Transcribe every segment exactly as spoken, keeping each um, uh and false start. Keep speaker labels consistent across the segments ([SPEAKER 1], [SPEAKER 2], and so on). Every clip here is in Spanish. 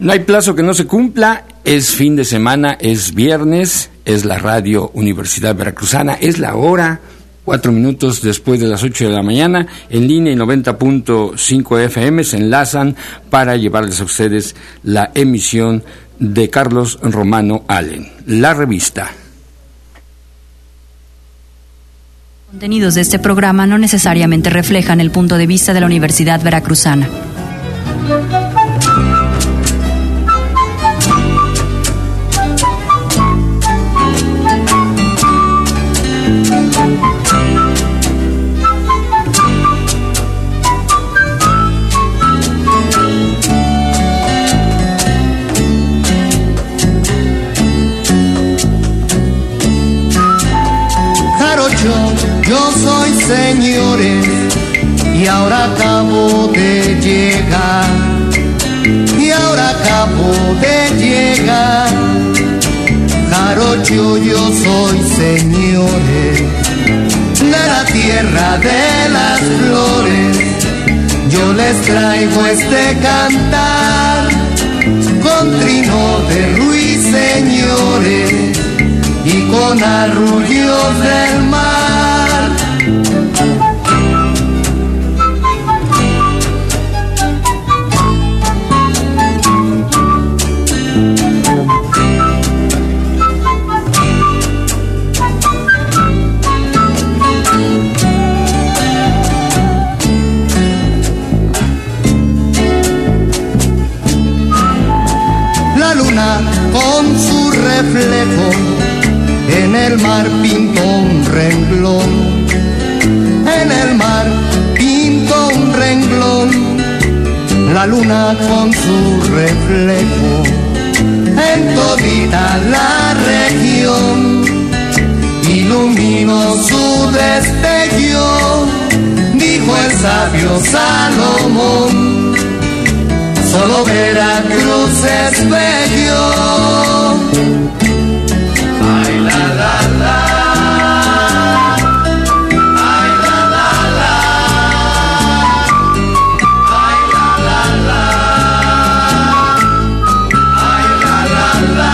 [SPEAKER 1] No hay plazo que no se cumpla, es fin de semana, es viernes, es la Radio Universidad Veracruzana, es la hora, cuatro minutos después de las ocho de la mañana, en línea y noventa punto cinco F M se enlazan para llevarles a ustedes la emisión de Carlos Romano Allen, La Revista.
[SPEAKER 2] Los contenidos de este programa no necesariamente reflejan el punto de vista de la Universidad Veracruzana.
[SPEAKER 3] Yo soy señores y ahora acabo de llegar, y ahora acabo de llegar. Jarocho, yo soy señores, de la tierra de las flores. Yo les traigo este cantar con trino de ruiseñores y con arrullos del mar. La luna con su reflejo en el mar pintó un renglón, en el mar pintó un renglón. La luna con su reflejo en todita la región iluminó su destello, dijo el sabio Salomón. Solo Veracruz es bello. Ay, la, la, la. Ay, la, la, la. Ay, la, la, la. Ay, la, la, la.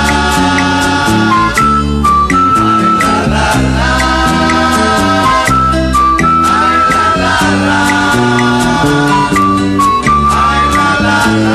[SPEAKER 3] Ay, la, la, la. Ay, la, la, la. Ay, la, la, la.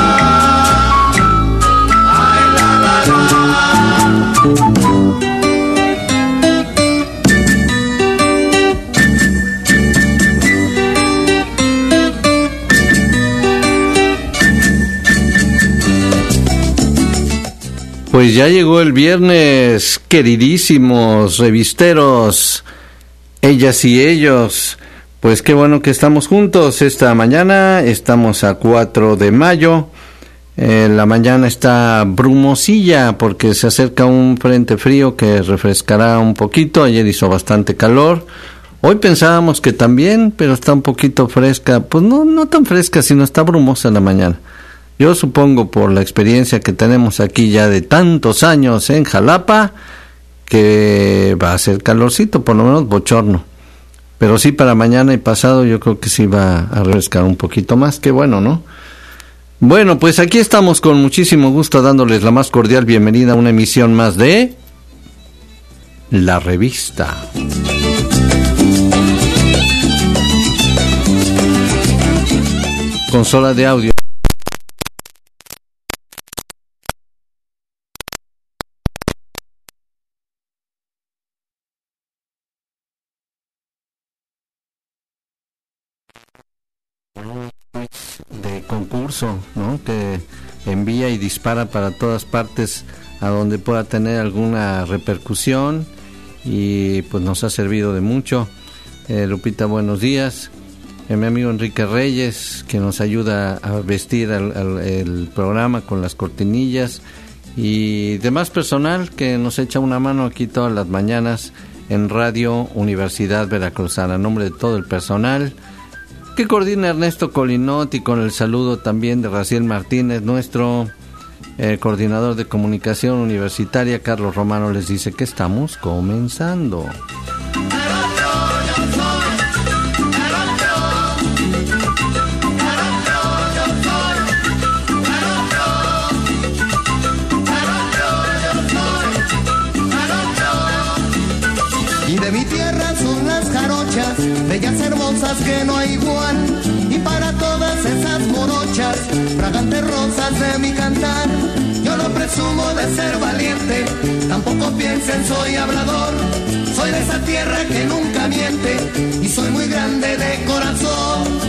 [SPEAKER 4] Pues ya llegó el viernes, queridísimos revisteros, ellas y ellos. Pues qué bueno que estamos juntos esta mañana. Estamos a cuatro de mayo. Eh, la mañana está brumosilla porque se acerca un frente frío que refrescará un poquito. Ayer hizo bastante calor. Hoy pensábamos que también, pero está un poquito fresca. Pues no, no tan fresca, sino está brumosa la mañana. Yo supongo, por la experiencia que tenemos aquí ya de tantos años en Jalapa, que va a ser calorcito, por lo menos bochorno. Pero sí, para mañana y pasado yo creo que sí va a refrescar un poquito más. Qué bueno, ¿no? Bueno, pues aquí estamos con muchísimo gusto dándoles la más cordial bienvenida a una emisión más de La Revista. Consola de audio. De concurso, ¿no? Que envía y dispara para todas partes a donde pueda tener alguna repercusión, y pues nos ha servido de mucho. eh, Lupita, buenos días. eh, mi amigo Enrique Reyes, que nos ayuda a vestir al, al, el programa con las cortinillas, y demás personal que nos echa una mano aquí todas las mañanas en Radio Universidad Veracruzana. A nombre de todo el personal que coordina Ernesto Colinotti, con el saludo también de Raciel Martínez, nuestro eh, coordinador de comunicación universitaria, Carlos Romano, les dice que estamos comenzando.
[SPEAKER 5] De mi tierra son las jarochas, bellas hermosas que no hay igual. Y para todas esas morochas, fragantes rosas de mi cantar, yo no presumo de ser valiente, tampoco piensen soy hablador. Soy de esa tierra que nunca miente y soy muy grande de corazón.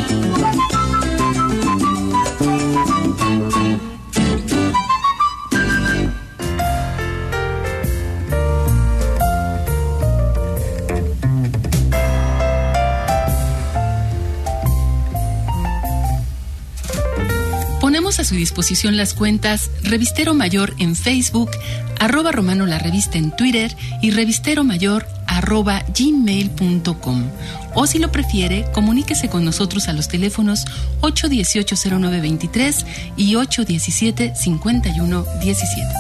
[SPEAKER 6] Ponemos a su disposición las cuentas Revistero Mayor en Facebook, arroba Romano la Revista en Twitter y Revistero Mayor arroba gmail punto com. O si lo prefiere, comuníquese con nosotros a los teléfonos ocho uno ocho cero nueve dos tres y ocho uno siete cinco uno uno siete.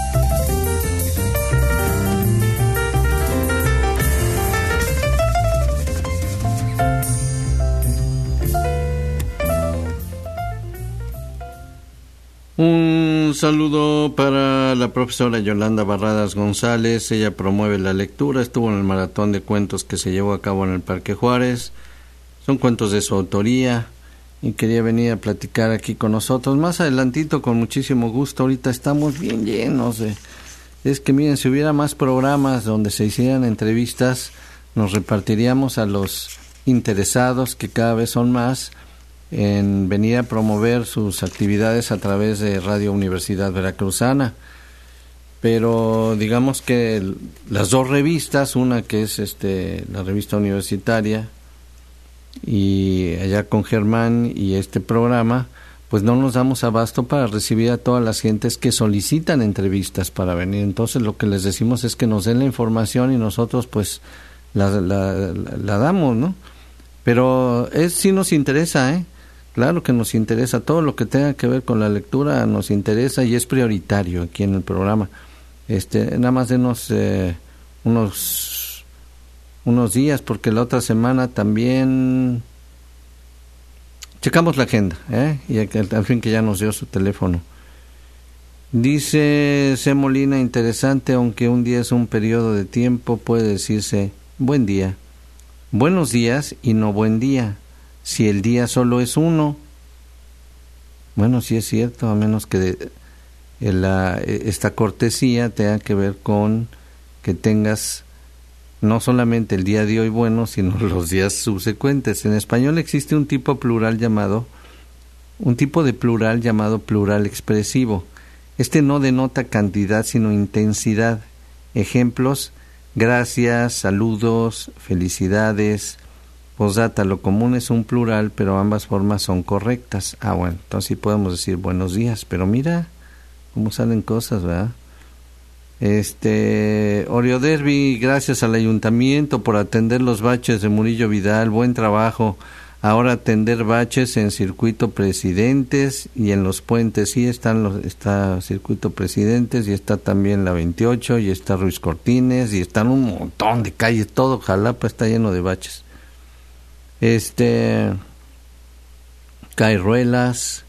[SPEAKER 4] Un saludo para la profesora Yolanda Barradas González. Ella promueve la lectura, estuvo en el maratón de cuentos que se llevó a cabo en el Parque Juárez. Son cuentos de su autoría y quería venir a platicar aquí con nosotros. Más adelantito, con muchísimo gusto. Ahorita estamos bien llenos de... Es que miren, si hubiera más programas donde se hicieran entrevistas, nos repartiríamos a los interesados, que cada vez son más, en venir a promover sus actividades a través de Radio Universidad Veracruzana. Pero digamos que el, las dos revistas, una que es este la revista universitaria y allá con Germán y este programa, pues no nos damos abasto para recibir a todas las gentes que solicitan entrevistas para venir. Entonces lo que les decimos es que nos den la información y nosotros pues la, la, la, la damos, ¿no? Pero es sí nos interesa, ¿eh? Claro que nos interesa, todo lo que tenga que ver con la lectura nos interesa y es prioritario aquí en el programa. Este, nada más denos eh, unos unos días, porque la otra semana también checamos la agenda, ¿eh? Y al, al fin que ya nos dio su teléfono. Dice C. Molina, interesante, aunque un día es un periodo de tiempo, puede decirse buen día, buenos días y no buen día. Si el día solo es uno, bueno, sí es cierto, a menos que de, la, esta cortesía tenga que ver con que tengas no solamente el día de hoy bueno, sino los días subsecuentes. En español existe un tipo plural llamado, un tipo de plural llamado plural expresivo. Este no denota cantidad, sino intensidad. Ejemplos: gracias, saludos, felicidades. Posdata, lo común es un plural, pero ambas formas son correctas. Ah, bueno, entonces sí podemos decir buenos días, pero mira cómo salen cosas, ¿verdad? Este, Oreo Derby, gracias al ayuntamiento por atender los baches de Murillo Vidal, buen trabajo. Ahora atender baches en Circuito Presidentes y en los puentes, sí están los, está Circuito Presidentes y está también la veintiocho y está Ruiz Cortines y están un montón de calles, todo Jalapa está lleno de baches. Este, Cairuelas,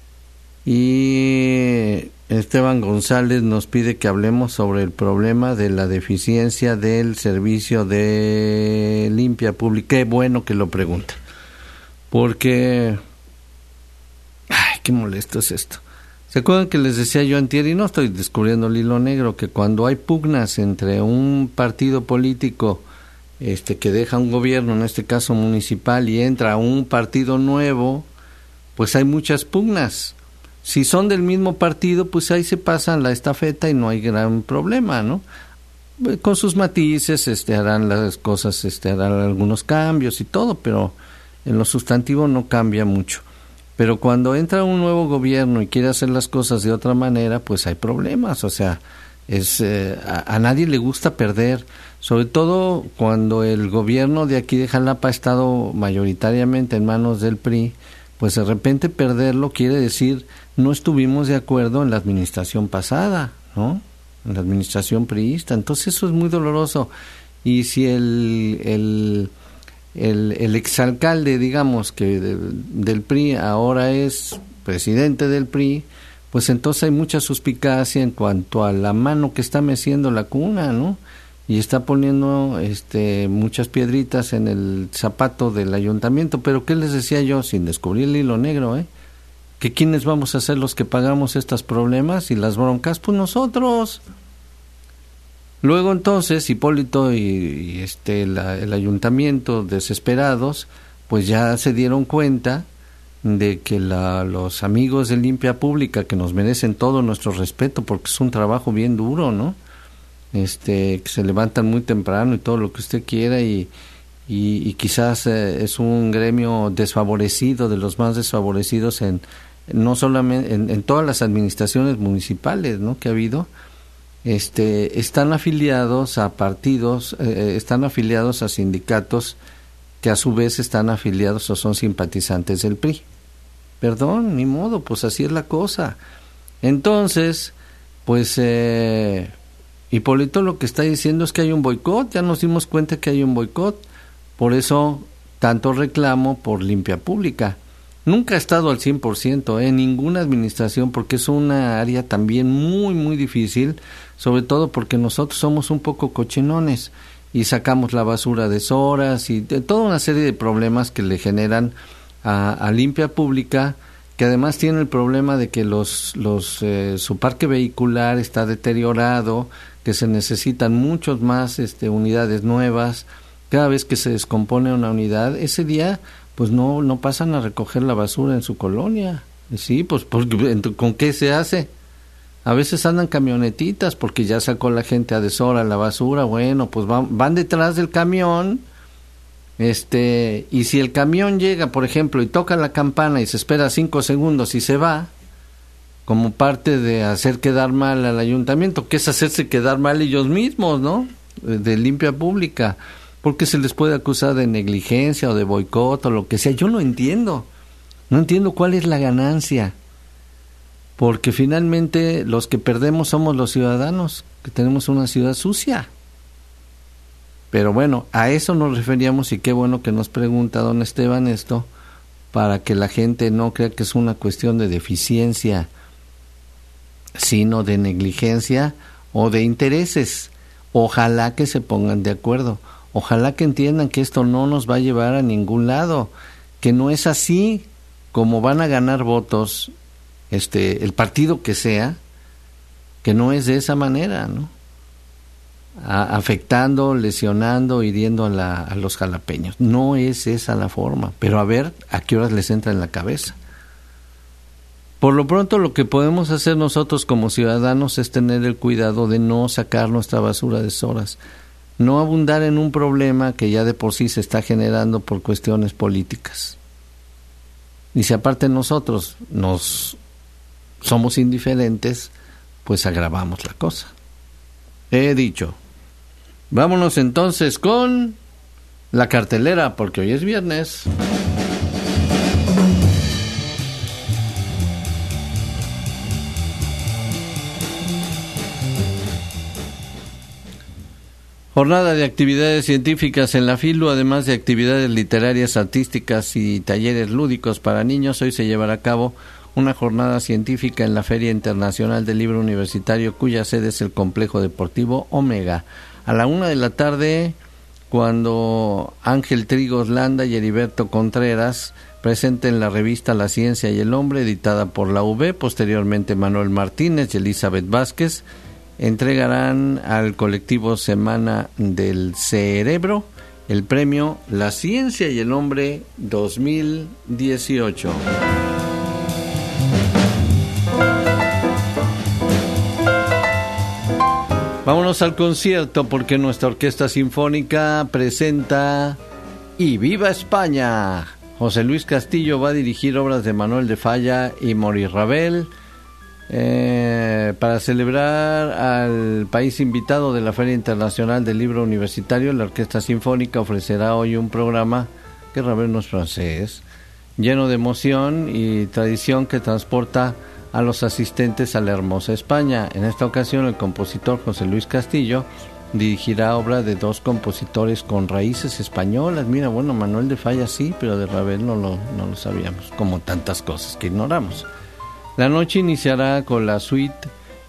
[SPEAKER 4] y Esteban González nos pide que hablemos sobre el problema de la deficiencia del servicio de limpia pública. Qué bueno que lo pregunta, porque ay, qué molesto es esto. ¿Se acuerdan que les decía yo antier, y no estoy descubriendo el hilo negro, que cuando hay pugnas entre un partido político este que deja un gobierno, en este caso municipal, y entra un partido nuevo, pues hay muchas pugnas? Si son del mismo partido, pues ahí se pasan la estafeta y no hay gran problema, ¿no? Con sus matices, este, harán las cosas, este, harán algunos cambios y todo, pero en lo sustantivo no cambia mucho. Pero cuando entra un nuevo gobierno y quiere hacer las cosas de otra manera, pues hay problemas. O sea, es eh, a, a nadie le gusta perder, sobre todo cuando el gobierno de aquí de Jalapa ha estado mayoritariamente en manos del P R I. Pues de repente perderlo quiere decir no estuvimos de acuerdo en la administración pasada, ¿no? En la administración priista. Entonces eso es muy doloroso. Y si el el el, el exalcalde, digamos, que de, del P R I ahora es presidente del P R I, pues entonces hay mucha suspicacia en cuanto a la mano que está meciendo la cuna, ¿no? y está poniendo este muchas piedritas en el zapato del ayuntamiento. Pero ¿qué les decía yo? Sin descubrir el hilo negro, ¿eh? ¿Que quiénes vamos a ser los que pagamos estos problemas y las broncas? Pues nosotros. Luego entonces Hipólito y, y este la, el ayuntamiento, desesperados, pues ya se dieron cuenta de que la, los amigos de Limpia Pública, que nos merecen todo nuestro respeto porque es un trabajo bien duro, ¿no? Este, que se levantan muy temprano y todo lo que usted quiera, y, y, y quizás eh, es un gremio desfavorecido, de los más desfavorecidos en no solamente en, en todas las administraciones municipales, ¿no?, que ha habido. Este, están afiliados a partidos, eh, están afiliados a sindicatos que a su vez están afiliados o son simpatizantes del P R I. Perdón, ni modo, pues así es la cosa. Entonces, pues eh, Hipólito lo que está diciendo es que hay un boicot, ya nos dimos cuenta que hay un boicot, por eso tanto reclamo por Limpia Pública. Nunca ha estado al cien por ciento en ¿eh? ninguna administración, porque es una área también muy, muy difícil, sobre todo porque nosotros somos un poco cochinones y sacamos la basura a deshoras y de, toda una serie de problemas que le generan a, a Limpia Pública, que además tiene el problema de que los, los eh, su parque vehicular está deteriorado, que se necesitan muchos más este, unidades nuevas. Cada vez que se descompone una unidad, ese día pues no no pasan a recoger la basura en su colonia. Sí, pues porque, ¿con qué se hace? A veces andan camionetitas porque ya sacó la gente a deshora la basura. Bueno, pues van, van detrás del camión, este y si el camión llega, por ejemplo, y toca la campana y se espera cinco segundos y se va, como parte de hacer quedar mal al ayuntamiento, que es hacerse quedar mal ellos mismos, ¿no?, de Limpia Pública, porque se les puede acusar de negligencia o de boicot o lo que sea. Yo no entiendo, no entiendo cuál es la ganancia, porque finalmente los que perdemos somos los ciudadanos, que tenemos una ciudad sucia. Pero bueno, a eso nos referíamos, y qué bueno que nos pregunta don Esteban esto, para que la gente no crea que es una cuestión de deficiencia, sino de negligencia o de intereses. Ojalá que se pongan de acuerdo. Ojalá que entiendan que esto no nos va a llevar a ningún lado, que no es así como van a ganar votos este el partido que sea, que no es de esa manera, ¿no? A, afectando, lesionando, hiriendo a, la, a los jalapeños. No es esa la forma, pero a ver a qué horas les entra en la cabeza. Por lo pronto, lo que podemos hacer nosotros como ciudadanos es tener el cuidado de no sacar nuestra basura a deshoras, no abundar en un problema que ya de por sí se está generando por cuestiones políticas. Y si aparte nosotros nos somos indiferentes, pues agravamos la cosa. He dicho. Vámonos entonces con la cartelera, porque hoy es viernes. Jornada de actividades científicas en la FILU, además de actividades literarias, artísticas y talleres lúdicos para niños. Hoy se llevará a cabo una jornada científica en la Feria Internacional del Libro Universitario, cuya sede es el Complejo Deportivo Omega. A la una de la tarde, cuando Ángel Trigos Landa y Heriberto Contreras presenten la revista La Ciencia y el Hombre, editada por la U B, posteriormente Manuel Martínez y Elizabeth Vázquez entregarán al colectivo Semana del Cerebro el premio La Ciencia y el Hombre dos mil dieciocho. Vámonos al concierto, porque nuestra orquesta sinfónica presenta Y Viva España. José Luis Castillo va a dirigir obras de Manuel de Falla y Maurice Ravel. Eh, para celebrar al país invitado de la Feria Internacional del Libro Universitario, la Orquesta Sinfónica ofrecerá hoy un programa, que Ravel no es francés, lleno de emoción y tradición que transporta a los asistentes a la hermosa España. En esta ocasión, el compositor José Luis Castillo dirigirá obra de dos compositores con raíces españolas. Mira, bueno, Manuel de Falla sí, pero de Ravel no lo, no lo sabíamos, como tantas cosas que ignoramos. La noche iniciará con la suite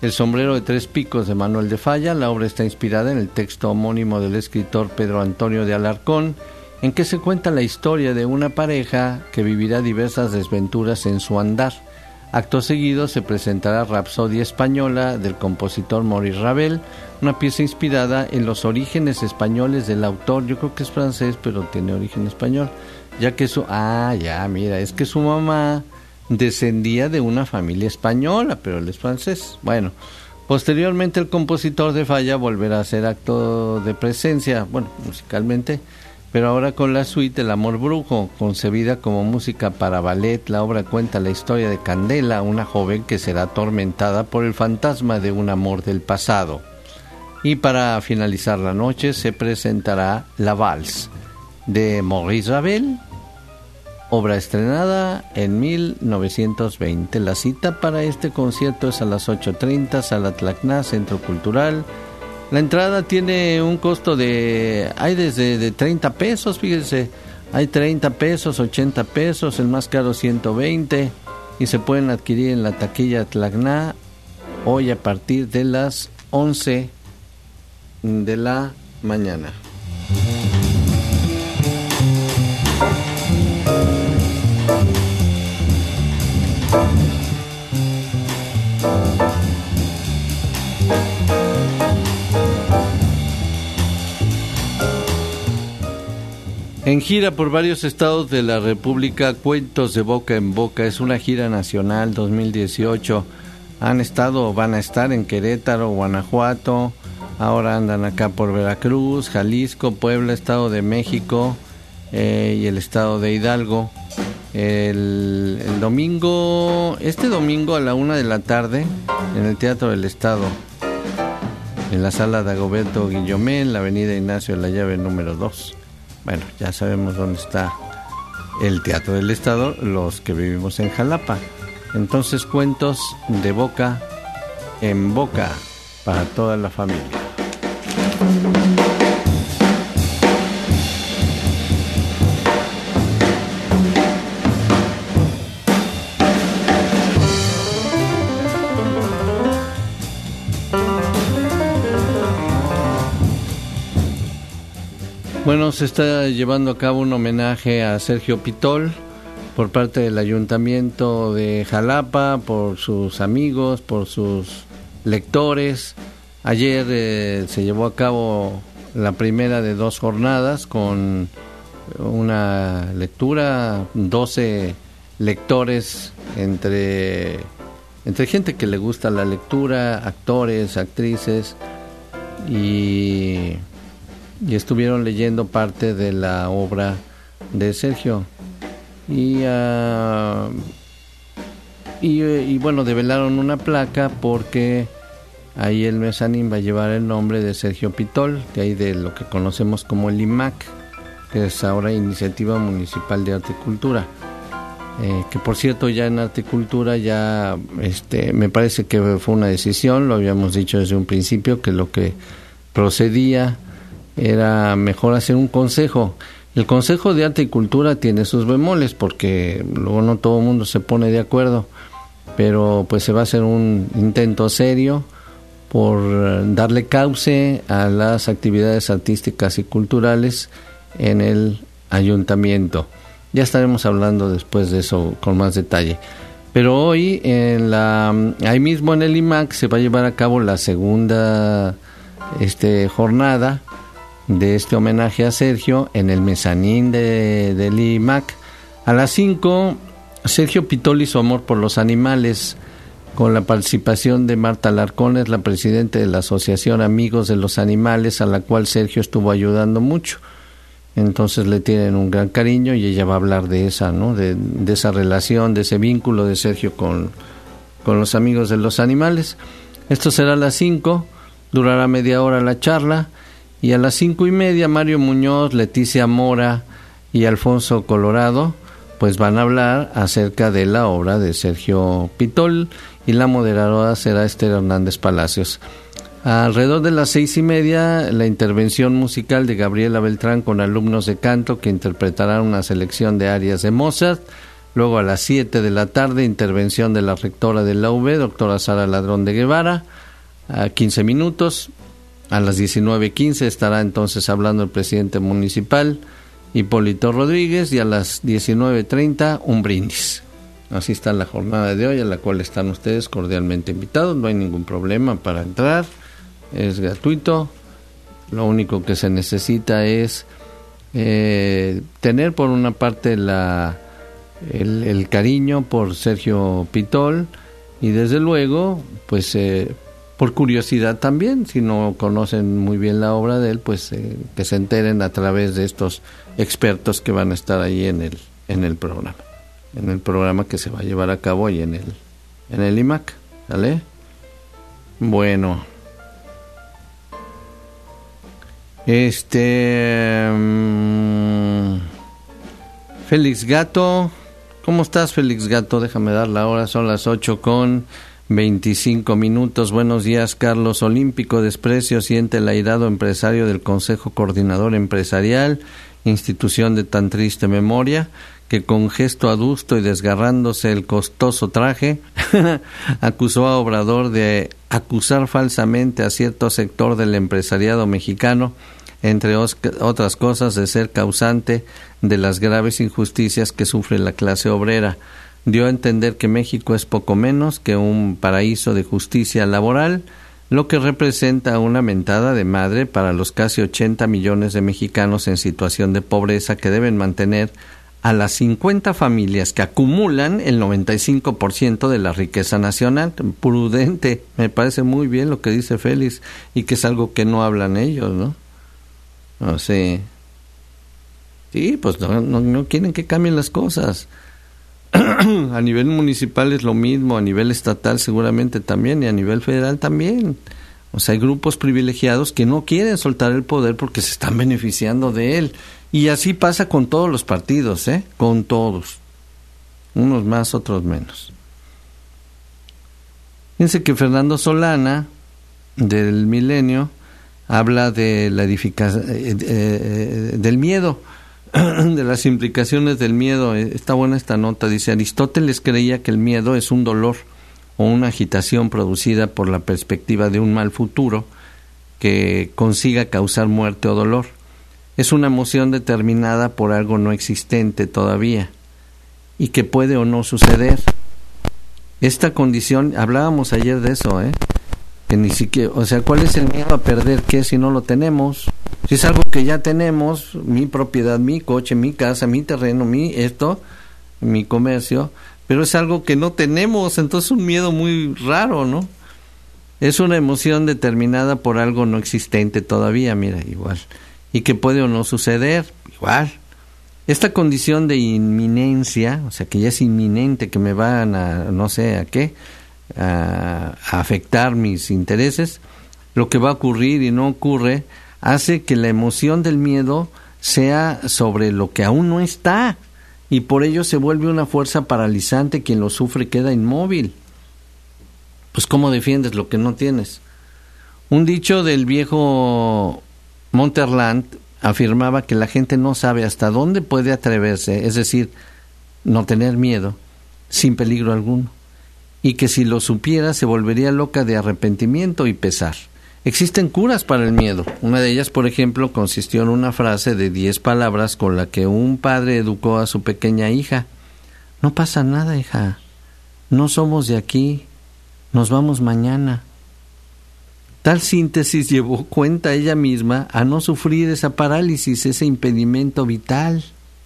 [SPEAKER 4] El sombrero de tres picos de Manuel de Falla. La obra está inspirada en el texto homónimo del escritor Pedro Antonio de Alarcón, en que se cuenta la historia de una pareja que vivirá diversas desventuras en su andar. Acto seguido se presentará Rapsodia Española del compositor Maurice Ravel, una pieza inspirada en los orígenes españoles del autor. Yo creo que es francés, pero tiene origen español, ya que su... Ah, ya, mira, es que su mamá descendía de una familia española, pero él es francés. Bueno, posteriormente el compositor de Falla volverá a hacer acto de presencia, bueno, musicalmente, pero ahora con la suite El Amor Brujo, concebida como música para ballet. La obra cuenta la historia de Candela, una joven que será atormentada por el fantasma de un amor del pasado. Y para finalizar la noche se presentará La Valse de Maurice Ravel, obra estrenada en mil novecientos veinte. La cita para este concierto es a las ocho treinta, Sala Tlacná, Centro Cultural. La entrada tiene un costo de... hay desde de treinta pesos, fíjense. Hay treinta pesos, ochenta pesos, el más caro ciento veinte. Y se pueden adquirir en la taquilla Tlacná hoy a partir de las once de la mañana. En gira por varios estados de la República, Cuentos de Boca en Boca es una gira nacional dos mil dieciocho. Han estado o van a estar en Querétaro, Guanajuato, ahora andan acá por Veracruz, Jalisco, Puebla, Estado de México eh, y el Estado de Hidalgo. El, el domingo, este domingo a la una de la tarde, en el Teatro del Estado, en la Sala Dagoberto Guillomé, en la Avenida Ignacio de la Llave número dos. Bueno, ya sabemos dónde está el Teatro del Estado, los que vivimos en Jalapa. Entonces, Cuentos de Boca en Boca para toda la familia. Bueno, se está llevando a cabo un homenaje a Sergio Pitol por parte del Ayuntamiento de Jalapa, por sus amigos, por sus lectores. Ayer eh, se llevó a cabo la primera de dos jornadas con una lectura, doce lectores entre, entre gente que le gusta la lectura, actores, actrices, y... y estuvieron leyendo parte de la obra de Sergio y, uh, y, y bueno, develaron una placa porque ahí el mezanín va a llevar el nombre de Sergio Pitol, de ahí de lo que conocemos como el I M A C, que es ahora Iniciativa Municipal de Arte y Cultura, eh, que por cierto ya en Arte y Cultura ya este, me parece que fue una decisión, lo habíamos dicho desde un principio, que lo que procedía era mejor hacer un consejo. El Consejo de Arte y Cultura tiene sus bemoles porque luego no todo el mundo se pone de acuerdo, pero pues se va a hacer un intento serio por darle cauce a las actividades artísticas y culturales en el ayuntamiento. Ya estaremos hablando después de eso con más detalle. Pero hoy en la ahí mismo en el I M A C se va a llevar a cabo la segunda este jornada de este homenaje a Sergio en el mezanín de, del I M A C. A las cinco, Sergio Pitol y su amor por los animales, con la participación de Marta Alarcón, la presidenta de la Asociación Amigos de los Animales, a la cual Sergio estuvo ayudando mucho. Entonces le tienen un gran cariño y ella va a hablar de esa, ¿no? De, de esa relación, de ese vínculo de Sergio con, con los amigos de los animales. Esto será a las cinco, durará media hora la charla. Y a las cinco y media, Mario Muñoz, Leticia Mora y Alfonso Colorado pues van a hablar acerca de la obra de Sergio Pitol, y la moderadora será Esther Hernández Palacios. Alrededor de las seis y media, la intervención musical de Gabriela Beltrán con alumnos de canto que interpretarán una selección de arias de Mozart. Luego a las siete de la tarde, intervención de la rectora de la U B, doctora Sara Ladrón de Guevara, a quince minutos. A las diecinueve quince estará entonces hablando el presidente municipal, Hipólito Rodríguez, y a las diecinueve treinta un brindis. Así está la jornada de hoy, a la cual están ustedes cordialmente invitados. No hay ningún problema para entrar, es gratuito. Lo único que se necesita es eh, tener por una parte la el, el cariño por Sergio Pitol, y desde luego pues eh, por curiosidad también, si no conocen muy bien la obra de él, pues eh, que se enteren a través de estos expertos que van a estar ahí en el en el programa, en el programa que se va a llevar a cabo ahí en el en el I M A C, ¿vale? Bueno, este um, Félix Gato, ¿cómo estás, Félix Gato? Déjame dar la hora, son las ocho con veinticinco minutos. Buenos días, Carlos. Olímpico desprecio siente el airado empresario del Consejo Coordinador Empresarial, institución de tan triste memoria, que con gesto adusto y desgarrándose el costoso traje, acusó a Obrador de acusar falsamente a cierto sector del empresariado mexicano, entre otras cosas, de ser causante de las graves injusticias que sufre la clase obrera. Dio a entender que México es poco menos que un paraíso de justicia laboral, lo que representa una mentada de madre para los casi ochenta millones de mexicanos en situación de pobreza que deben mantener a las cincuenta familias que acumulan el noventa y cinco por ciento de la riqueza nacional. Prudente, me parece muy bien lo que dice Félix, y que es algo que no hablan ellos, ¿no? No sé. Sí, pues no, no, no quieren que cambien las cosas. A nivel municipal es lo mismo, a nivel estatal seguramente también, y a nivel federal también. O sea, hay grupos privilegiados que no quieren soltar el poder porque se están beneficiando de él. Y así pasa con todos los partidos, ¿eh? Con todos. Unos más, otros menos. Fíjense que Fernando Solana, del Milenio, habla de la edificación, eh, eh, del miedo, de las implicaciones del miedo. Está buena esta nota. Dice: Aristóteles creía que el miedo es un dolor o una agitación producida por la perspectiva de un mal futuro que consiga causar muerte o dolor. Es una emoción determinada por algo no existente todavía y que puede o no suceder. Esta condición, hablábamos ayer de eso, ¿eh? Que ni siquiera, o sea, ¿cuál es el miedo a perder qué si no lo tenemos? Si es algo que ya tenemos, mi propiedad, mi coche, mi casa, mi terreno, mi esto, mi comercio, pero es algo que no tenemos, entonces un miedo muy raro, ¿no? Es una emoción determinada por algo no existente todavía, mira, igual, y que puede o no suceder, igual. Esta condición de inminencia, o sea, que ya es inminente, que me van a, no sé a qué, a, a afectar mis intereses, lo que va a ocurrir y no ocurre, hace que la emoción del miedo sea sobre lo que aún no está, y por ello se vuelve una fuerza paralizante. Quien lo sufre queda inmóvil. Pues ¿cómo defiendes lo que no tienes? Un dicho del viejo Monterland afirmaba que la gente no sabe hasta dónde puede atreverse, es decir, no tener miedo, sin peligro alguno, y que si lo supiera se volvería loca de arrepentimiento y pesar. Existen curas para el miedo. Una de ellas, por ejemplo, consistió en una frase de diez palabras con la que un padre educó a su pequeña hija. No pasa nada, hija. No somos de aquí. Nos vamos mañana. Tal síntesis llevó cuenta ella misma a no sufrir esa parálisis, ese impedimento vital.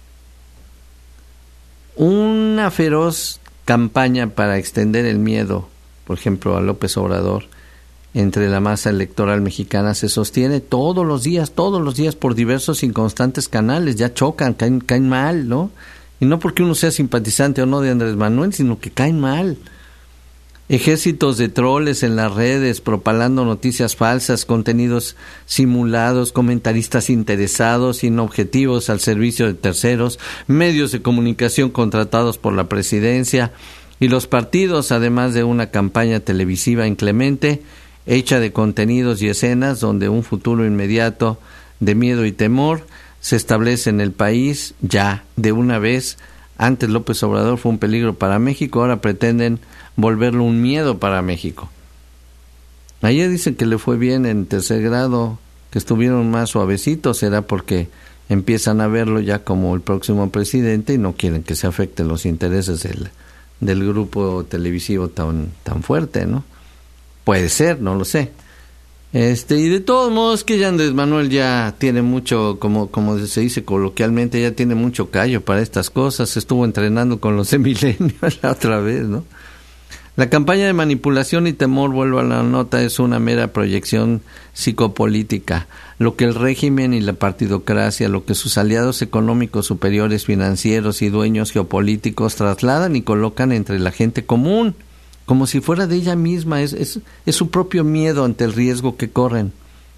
[SPEAKER 4] Una feroz campaña para extender el miedo, por ejemplo, a López Obrador, entre la masa electoral mexicana se sostiene todos los días, todos los días por diversos inconstantes canales. Ya chocan, caen, caen mal, ¿no? Y no porque uno sea simpatizante o no de Andrés Manuel, sino que caen mal. Ejércitos de troles en las redes, propalando noticias falsas, contenidos simulados, comentaristas interesados, inobjetivos al servicio de terceros, medios de comunicación contratados por la presidencia y los partidos, además de una campaña televisiva inclemente, hecha de contenidos y escenas donde un futuro inmediato de miedo y temor se establece en el país ya de una vez Antes López Obrador fue un peligro para México, ahora pretenden volverlo un miedo para México. Ayer dicen que le fue bien en tercer grado, que estuvieron más suavecitos, será porque empiezan a verlo ya como el próximo presidente y no quieren que se afecten los intereses del, del grupo televisivo tan, tan fuerte, ¿no? Puede ser, no lo sé. Este, y de todos modos que ya Andrés Manuel ya tiene mucho, como, como se dice coloquialmente, ya tiene mucho callo para estas cosas, estuvo entrenando con los de Milenio la otra vez, ¿no? La campaña de manipulación y temor, vuelvo a la nota, es una mera proyección psicopolítica. Lo que el régimen y la partidocracia, lo que sus aliados económicos superiores, financieros y dueños geopolíticos trasladan y colocan entre la gente común, como si fuera de ella misma, es, es, es su propio miedo ante el riesgo que corren.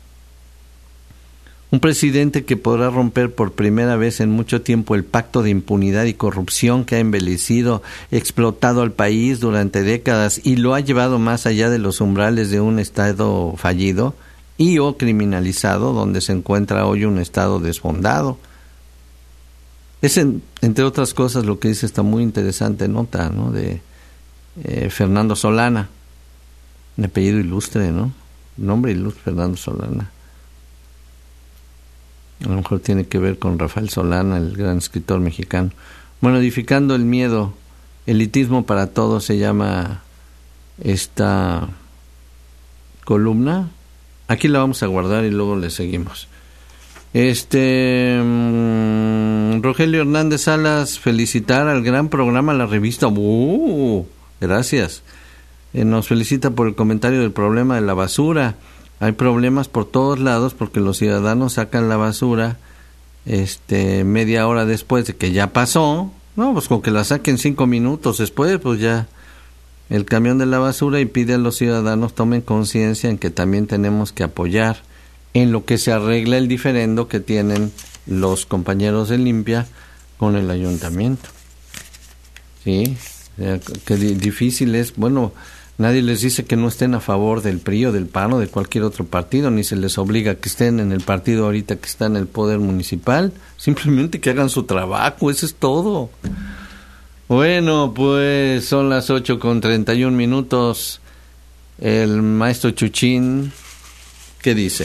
[SPEAKER 4] Un presidente que podrá romper por primera vez en mucho tiempo el pacto de impunidad y corrupción que ha embellecido, explotado al país durante décadas y lo ha llevado más allá de los umbrales de un Estado fallido y o criminalizado, donde se encuentra hoy un Estado desfondado. Es, en, entre otras cosas, lo que dice esta muy interesante nota, ¿no?, de eh, Fernando Solana, de apellido ilustre, ¿no? Nombre ilustre, Fernando Solana. A lo mejor tiene que ver con Rafael Solana, el gran escritor mexicano. Bueno, edificando el miedo, elitismo para todos se llama esta columna. Aquí la vamos a guardar y luego le seguimos. Este um, Rogelio Hernández Salas, felicitar al gran programa La Revista. Uh, gracias. Eh, nos felicita por el comentario del problema de la basura. Hay problemas por todos lados porque los ciudadanos sacan la basura este media hora después de que ya pasó. No, pues con que la saquen cinco minutos después, pues ya el camión de la basura, y pide a los ciudadanos tomen conciencia en que también tenemos que apoyar en lo que se arregla el diferendo que tienen los compañeros de limpia con el ayuntamiento. Sí, que difícil es, bueno, nadie les dice que no estén a favor del P R I o del P A N o de cualquier otro partido, ni se les obliga a que estén en el partido ahorita que está en el poder municipal, simplemente que hagan su trabajo, eso es todo. Bueno, pues son las ocho con treinta y un minutos. El maestro Chuchín, ¿qué dice?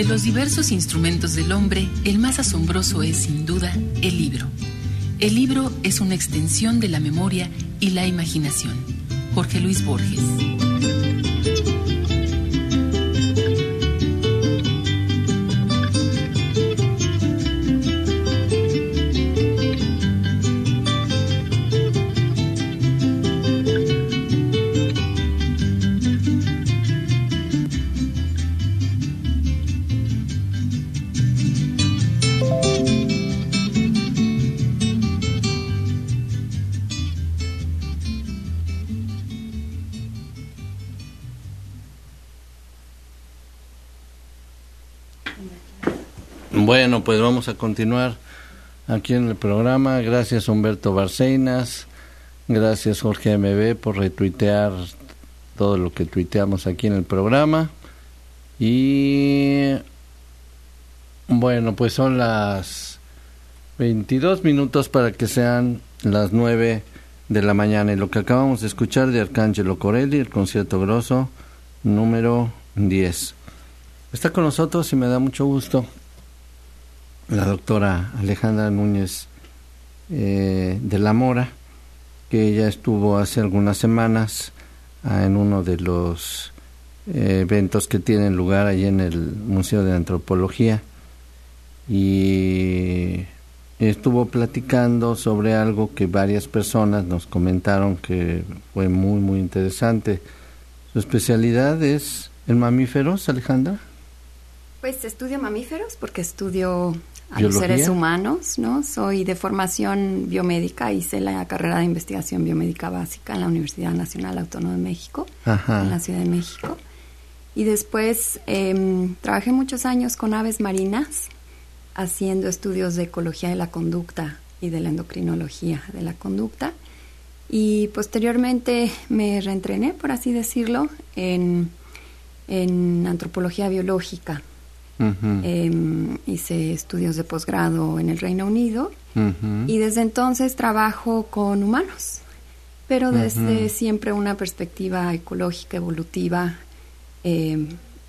[SPEAKER 6] De los diversos instrumentos del hombre, el más asombroso es, sin duda, el libro. El libro es una extensión de la memoria y la imaginación. Jorge Luis Borges.
[SPEAKER 4] Bueno, pues vamos a continuar aquí en el programa. Gracias Humberto Barcenas, gracias Jorge M B por retuitear todo lo que tuiteamos aquí en el programa. Y bueno, pues son las veintidós minutos para que sean las nueve de la mañana. Y lo que acabamos de escuchar de Arcángelo Corelli, el concierto grosso número diez. Está con nosotros y me da mucho gusto la doctora Alejandra Núñez eh, de la Mora, que ella estuvo hace algunas semanas ah, en uno de los eh, eventos que tienen lugar allí en el Museo de Antropología, y estuvo platicando sobre algo que varias personas nos comentaron que fue muy muy interesante. Su especialidad es en mamíferos, Alejandra.
[SPEAKER 7] Pues estudio mamíferos porque estudio a
[SPEAKER 4] ¿Biología?
[SPEAKER 7] Los seres humanos, ¿no? Soy de formación biomédica, hice la carrera de investigación biomédica básica en la Universidad Nacional Autónoma de México,
[SPEAKER 4] Ajá.
[SPEAKER 7] en la Ciudad de México. Y después eh, trabajé muchos años con aves marinas, haciendo estudios de ecología de la conducta y de la endocrinología de la conducta. Y posteriormente me reentrené, por así decirlo, en, en antropología biológica.
[SPEAKER 4] Uh-huh.
[SPEAKER 7] Eh, hice estudios de posgrado en el Reino Unido
[SPEAKER 4] Uh-huh.
[SPEAKER 7] y desde entonces trabajo con humanos, pero desde
[SPEAKER 4] Uh-huh.
[SPEAKER 7] siempre una perspectiva ecológica, evolutiva, eh,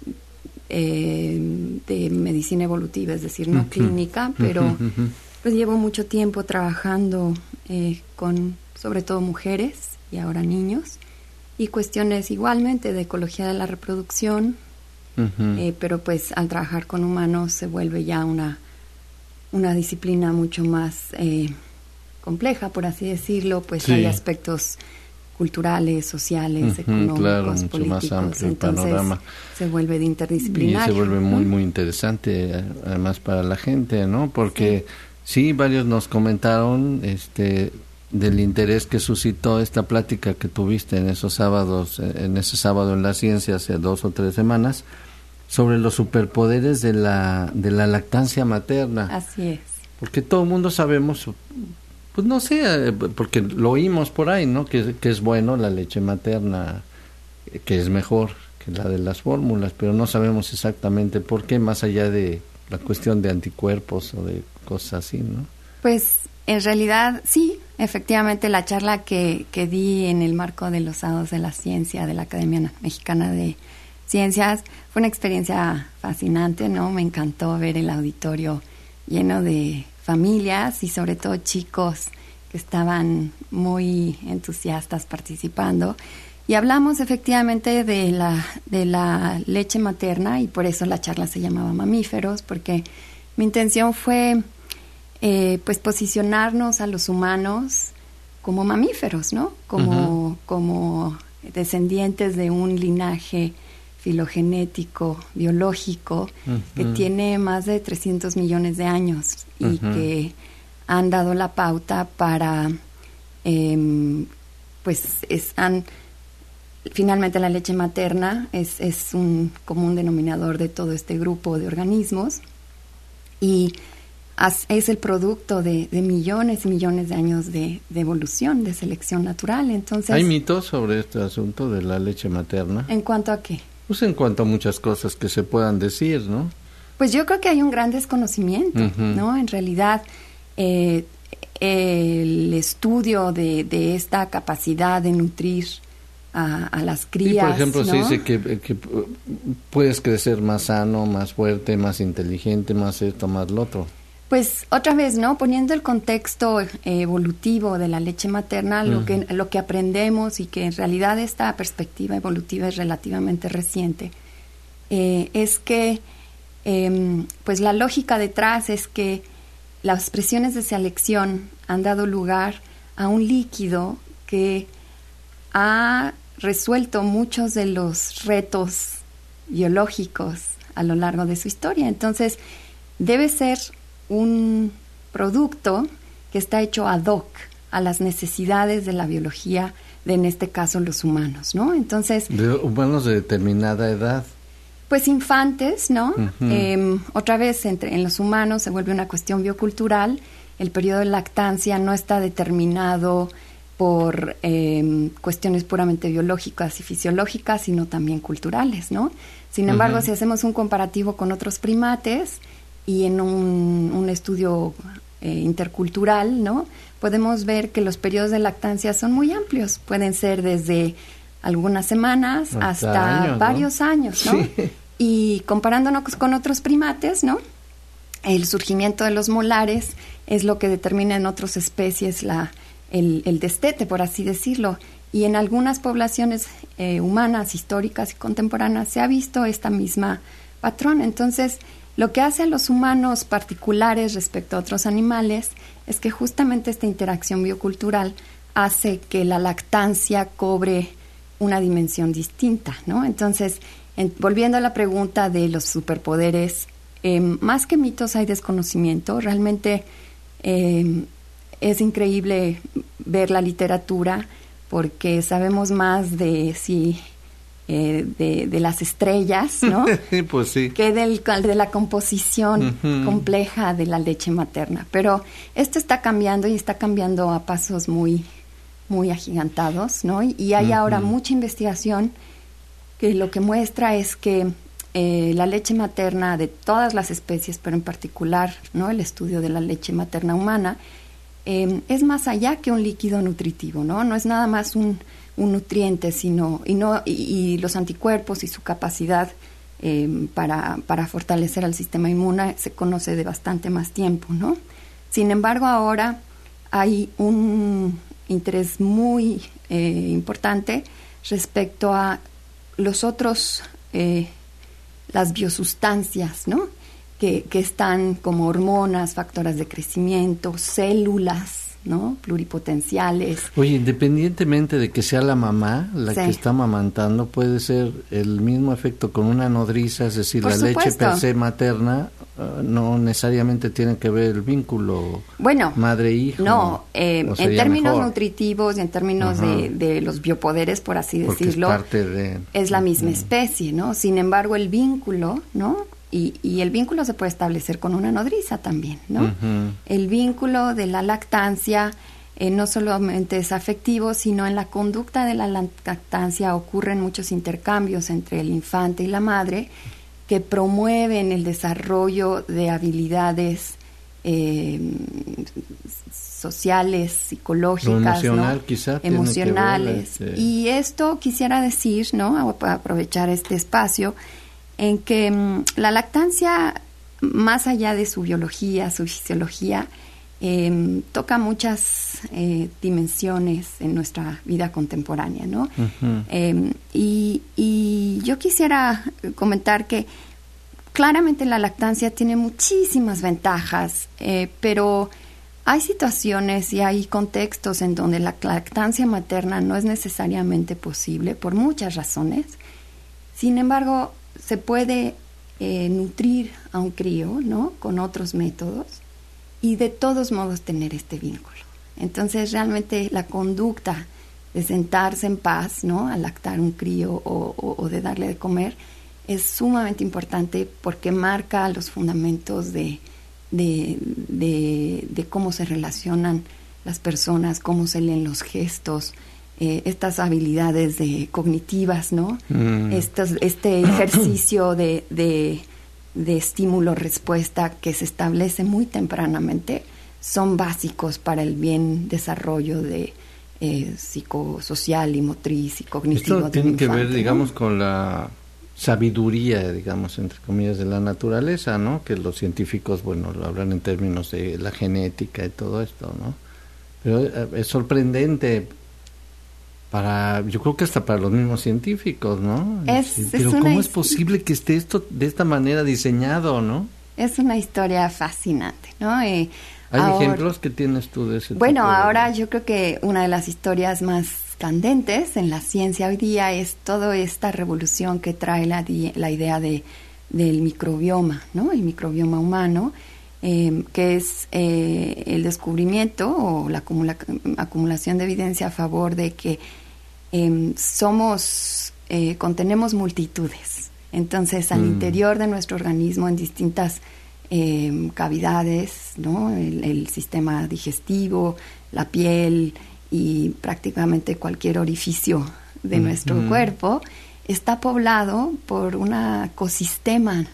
[SPEAKER 7] eh, de medicina evolutiva, es decir, no
[SPEAKER 4] Uh-huh.
[SPEAKER 7] clínica, pero
[SPEAKER 4] Uh-huh.
[SPEAKER 7] pues llevo mucho tiempo trabajando eh, con sobre todo mujeres y ahora niños, y cuestiones igualmente de ecología de la reproducción.
[SPEAKER 4] Uh-huh.
[SPEAKER 7] Eh, pero pues al trabajar con humanos se vuelve ya una, una disciplina mucho más eh, compleja, por así decirlo, pues
[SPEAKER 4] Sí.
[SPEAKER 7] hay aspectos culturales, sociales,
[SPEAKER 4] Ujú,
[SPEAKER 7] económicos,
[SPEAKER 4] claro, mucho
[SPEAKER 7] políticos,
[SPEAKER 4] más amplio el
[SPEAKER 7] entonces
[SPEAKER 4] panorama.
[SPEAKER 7] se vuelve de
[SPEAKER 4] Y
[SPEAKER 7] interdisciplinario.
[SPEAKER 4] se vuelve muy,
[SPEAKER 7] ¿no?
[SPEAKER 4] muy interesante, eh, además para la gente, ¿no? Porque sí, varios nos comentaron este del interés que suscitó esta plática que tuviste en esos sábados, eh, en ese sábado en la ciencia hace dos o tres semanas, sobre los superpoderes de la de la lactancia materna.
[SPEAKER 7] Así es.
[SPEAKER 4] Porque todo el mundo sabemos, pues no sé, eh, porque lo oímos por ahí, ¿no? Que, que es bueno la leche materna, eh, que es mejor que la de las fórmulas, pero no sabemos exactamente por qué, más allá de la cuestión de anticuerpos o de cosas así, ¿no?
[SPEAKER 7] Pues en realidad sí, efectivamente la charla que, que di en el marco de los sábados de la ciencia de la Academia Mexicana de Ciencias fue una experiencia fascinante, ¿no? Me encantó ver el auditorio lleno de familias y sobre todo chicos que estaban muy entusiastas participando, y hablamos efectivamente de la de la leche materna, y por eso la charla se llamaba Mamíferos, porque mi intención fue eh, pues posicionarnos a los humanos como mamíferos, ¿no? Como uh-huh. como descendientes de un linaje filogenético, biológico, uh-huh. que tiene más de trescientos millones de años y uh-huh. que han dado la pauta para, eh, pues, es, han, finalmente la leche materna es, es un común denominador de todo este grupo de organismos, y as, es el producto de, de millones y millones de años de, de evolución, de selección natural. Entonces,
[SPEAKER 4] ¿hay mitos sobre este asunto de la leche materna?
[SPEAKER 7] ¿En cuanto a qué?
[SPEAKER 4] Pues en cuanto a muchas cosas que se puedan decir, ¿no?
[SPEAKER 7] Pues yo creo que hay un gran desconocimiento, uh-huh. ¿no? En realidad, eh, el estudio de, de esta capacidad de nutrir a, a las crías.
[SPEAKER 4] Y por ejemplo,
[SPEAKER 7] ¿no?
[SPEAKER 4] se dice que, que puedes crecer más sano, más fuerte, más inteligente, más esto, más lo otro.
[SPEAKER 7] Pues otra vez, ¿no? Poniendo el contexto eh, evolutivo de la leche materna, uh-huh. lo que lo que aprendemos y que en realidad esta perspectiva evolutiva es relativamente reciente, eh, es que eh, pues la lógica detrás es que las presiones de selección han dado lugar a un líquido que ha resuelto muchos de los retos biológicos a lo largo de su historia. Entonces, debe ser un producto que está hecho ad hoc a las necesidades de la biología, de en este caso los humanos, ¿no? Entonces,
[SPEAKER 4] de humanos de determinada edad.
[SPEAKER 7] Pues infantes, ¿no?
[SPEAKER 4] Uh-huh.
[SPEAKER 7] Eh, otra vez, entre, en los humanos se vuelve una cuestión biocultural. El periodo de lactancia no está determinado por eh, cuestiones puramente biológicas y fisiológicas, sino también culturales, ¿no? Sin embargo, uh-huh. si hacemos un comparativo con otros primates y en un, un estudio eh, intercultural, ¿no? Podemos ver que los periodos de lactancia son muy amplios. Pueden ser desde algunas semanas hasta, hasta años, varios ¿no? años, ¿no? Sí. Y comparándonos con otros primates, ¿no? El surgimiento de los molares es lo que determina en otras especies la, el, el destete, por así decirlo. Y en algunas poblaciones eh, humanas, históricas y contemporáneas se ha visto esta misma patrón. Entonces, lo que hace a los humanos particulares respecto a otros animales es que justamente esta interacción biocultural hace que la lactancia cobre una dimensión distinta, ¿no? Entonces, en, volviendo a la pregunta de los superpoderes, eh, más que mitos hay desconocimiento. Realmente eh, es increíble ver la literatura porque sabemos más de si eh, de, de las estrellas, ¿no?
[SPEAKER 4] Pues sí.
[SPEAKER 7] Que del, de la composición uh-huh. compleja de la leche materna. Pero esto está cambiando y está cambiando a pasos muy muy agigantados, ¿no? Y, y hay uh-huh. ahora mucha investigación que lo que muestra es que eh, la leche materna de todas las especies, pero en particular, ¿no? El estudio de la leche materna humana, eh, es más allá que un líquido nutritivo, ¿no? No es nada más un, un nutriente, sino y no y, y los anticuerpos y su capacidad eh, para, para fortalecer al sistema inmune se conoce de bastante más tiempo, ¿no? Sin embargo, ahora hay un interés muy eh, importante respecto a los otros, eh, las biosustancias, ¿no? Que, que están como hormonas, factores de crecimiento, células, ¿no? Pluripotenciales.
[SPEAKER 4] Oye, independientemente de que sea la mamá la
[SPEAKER 7] sí.
[SPEAKER 4] que está amamantando, puede ser el mismo efecto con una nodriza, es decir,
[SPEAKER 7] Por
[SPEAKER 4] la
[SPEAKER 7] supuesto.
[SPEAKER 4] leche per se materna, uh, no necesariamente tiene que ver el vínculo
[SPEAKER 7] bueno,
[SPEAKER 4] madre-hijo.
[SPEAKER 7] No, eh, en términos
[SPEAKER 4] mejor?
[SPEAKER 7] nutritivos y en términos de, de los biopoderes, por así
[SPEAKER 4] Porque
[SPEAKER 7] decirlo,
[SPEAKER 4] es, parte de,
[SPEAKER 7] es la misma
[SPEAKER 4] uh-huh.
[SPEAKER 7] especie, ¿no? Sin embargo, el vínculo, ¿no? Y, y el vínculo se puede establecer con una nodriza también, ¿no?
[SPEAKER 4] Uh-huh.
[SPEAKER 7] El vínculo de la lactancia eh, no solamente es afectivo, sino en la conducta de la lactancia ocurren muchos intercambios entre el infante y la madre que promueven el desarrollo de habilidades eh, sociales, psicológicas,
[SPEAKER 4] emocional,
[SPEAKER 7] ¿no?
[SPEAKER 4] quizá,
[SPEAKER 7] emocionales.
[SPEAKER 4] Ver, este...
[SPEAKER 7] Y esto quisiera decir, ¿no? Para aprovechar este espacio, en que um, la lactancia, más allá de su biología, su fisiología, eh, toca muchas eh, dimensiones en nuestra vida contemporánea, ¿no? Uh-huh. Eh, y, y yo quisiera comentar que claramente la lactancia tiene muchísimas ventajas, eh, pero hay situaciones y hay contextos en donde la lactancia materna no es necesariamente posible por muchas razones. Sin embargo, se puede eh, nutrir a un crío, ¿no? Con otros métodos y de todos modos tener este vínculo. Entonces, realmente la conducta de sentarse en paz, ¿no? A lactar un crío o, o, o de darle de comer es sumamente importante porque marca los fundamentos de, de, de, de cómo se relacionan las personas, cómo se leen los gestos, Eh, estas habilidades de cognitivas, ¿no? Mm. Estos, este ejercicio de, de, de estímulo-respuesta que se establece muy tempranamente son básicos para el bien desarrollo de, eh, psicosocial y motriz y cognitivo.
[SPEAKER 4] Esto tiene que ver,
[SPEAKER 7] infante,
[SPEAKER 4] digamos,
[SPEAKER 7] ¿no?
[SPEAKER 4] con la sabiduría, digamos, entre comillas, de la naturaleza, ¿no? Que los científicos, bueno, lo hablan en términos de la genética y todo esto, ¿no? Pero eh, es sorprendente para, yo creo que hasta para los mismos científicos, ¿no?
[SPEAKER 7] Es,
[SPEAKER 4] sí,
[SPEAKER 7] es
[SPEAKER 4] pero
[SPEAKER 7] una
[SPEAKER 4] ¿cómo es
[SPEAKER 7] his-
[SPEAKER 4] posible que esté esto de esta manera diseñado, no?
[SPEAKER 7] Es una historia fascinante, ¿no? Eh,
[SPEAKER 4] ¿Hay
[SPEAKER 7] ahora-
[SPEAKER 4] ejemplos que tienes tú de ese
[SPEAKER 7] Bueno,
[SPEAKER 4] tipo de-
[SPEAKER 7] ahora yo creo que una de las historias más candentes en la ciencia hoy día es toda esta revolución que trae la, di- la idea de, del microbioma, ¿no? El microbioma humano, eh, que es eh, el descubrimiento o la acumula- acumulación de evidencia a favor de que eh, somos, eh, contenemos multitudes. Entonces, al
[SPEAKER 4] Mm.
[SPEAKER 7] interior de nuestro organismo, en distintas eh, cavidades, ¿no? El, el sistema digestivo, la piel y prácticamente cualquier orificio de
[SPEAKER 4] Mm,
[SPEAKER 7] nuestro
[SPEAKER 4] mm.
[SPEAKER 7] cuerpo está poblado por un ecosistema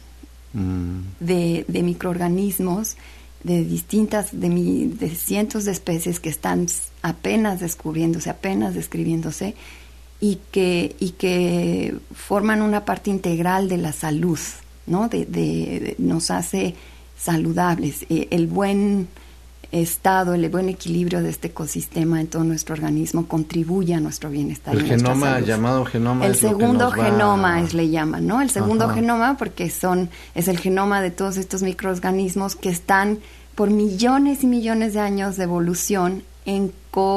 [SPEAKER 4] Mm.
[SPEAKER 7] de, de microorganismos de distintas, de, mi- de cientos de especies que están apenas descubriéndose, apenas describiéndose y que, y que forman una parte integral de la salud, ¿no? De, de- de- nos hace saludables. Eh, el buen estado, el buen equilibrio de este ecosistema en todo nuestro organismo contribuye a nuestro bienestar.
[SPEAKER 4] El
[SPEAKER 7] y nuestra
[SPEAKER 4] genoma,
[SPEAKER 7] salud.
[SPEAKER 4] llamado genoma,
[SPEAKER 7] El
[SPEAKER 4] es lo que
[SPEAKER 7] segundo
[SPEAKER 4] nos va-
[SPEAKER 7] genoma es le llaman, ¿no? El segundo
[SPEAKER 4] Ajá.
[SPEAKER 7] genoma porque son es el genoma de todos estos microorganismos que están por millones y millones de años de evolución en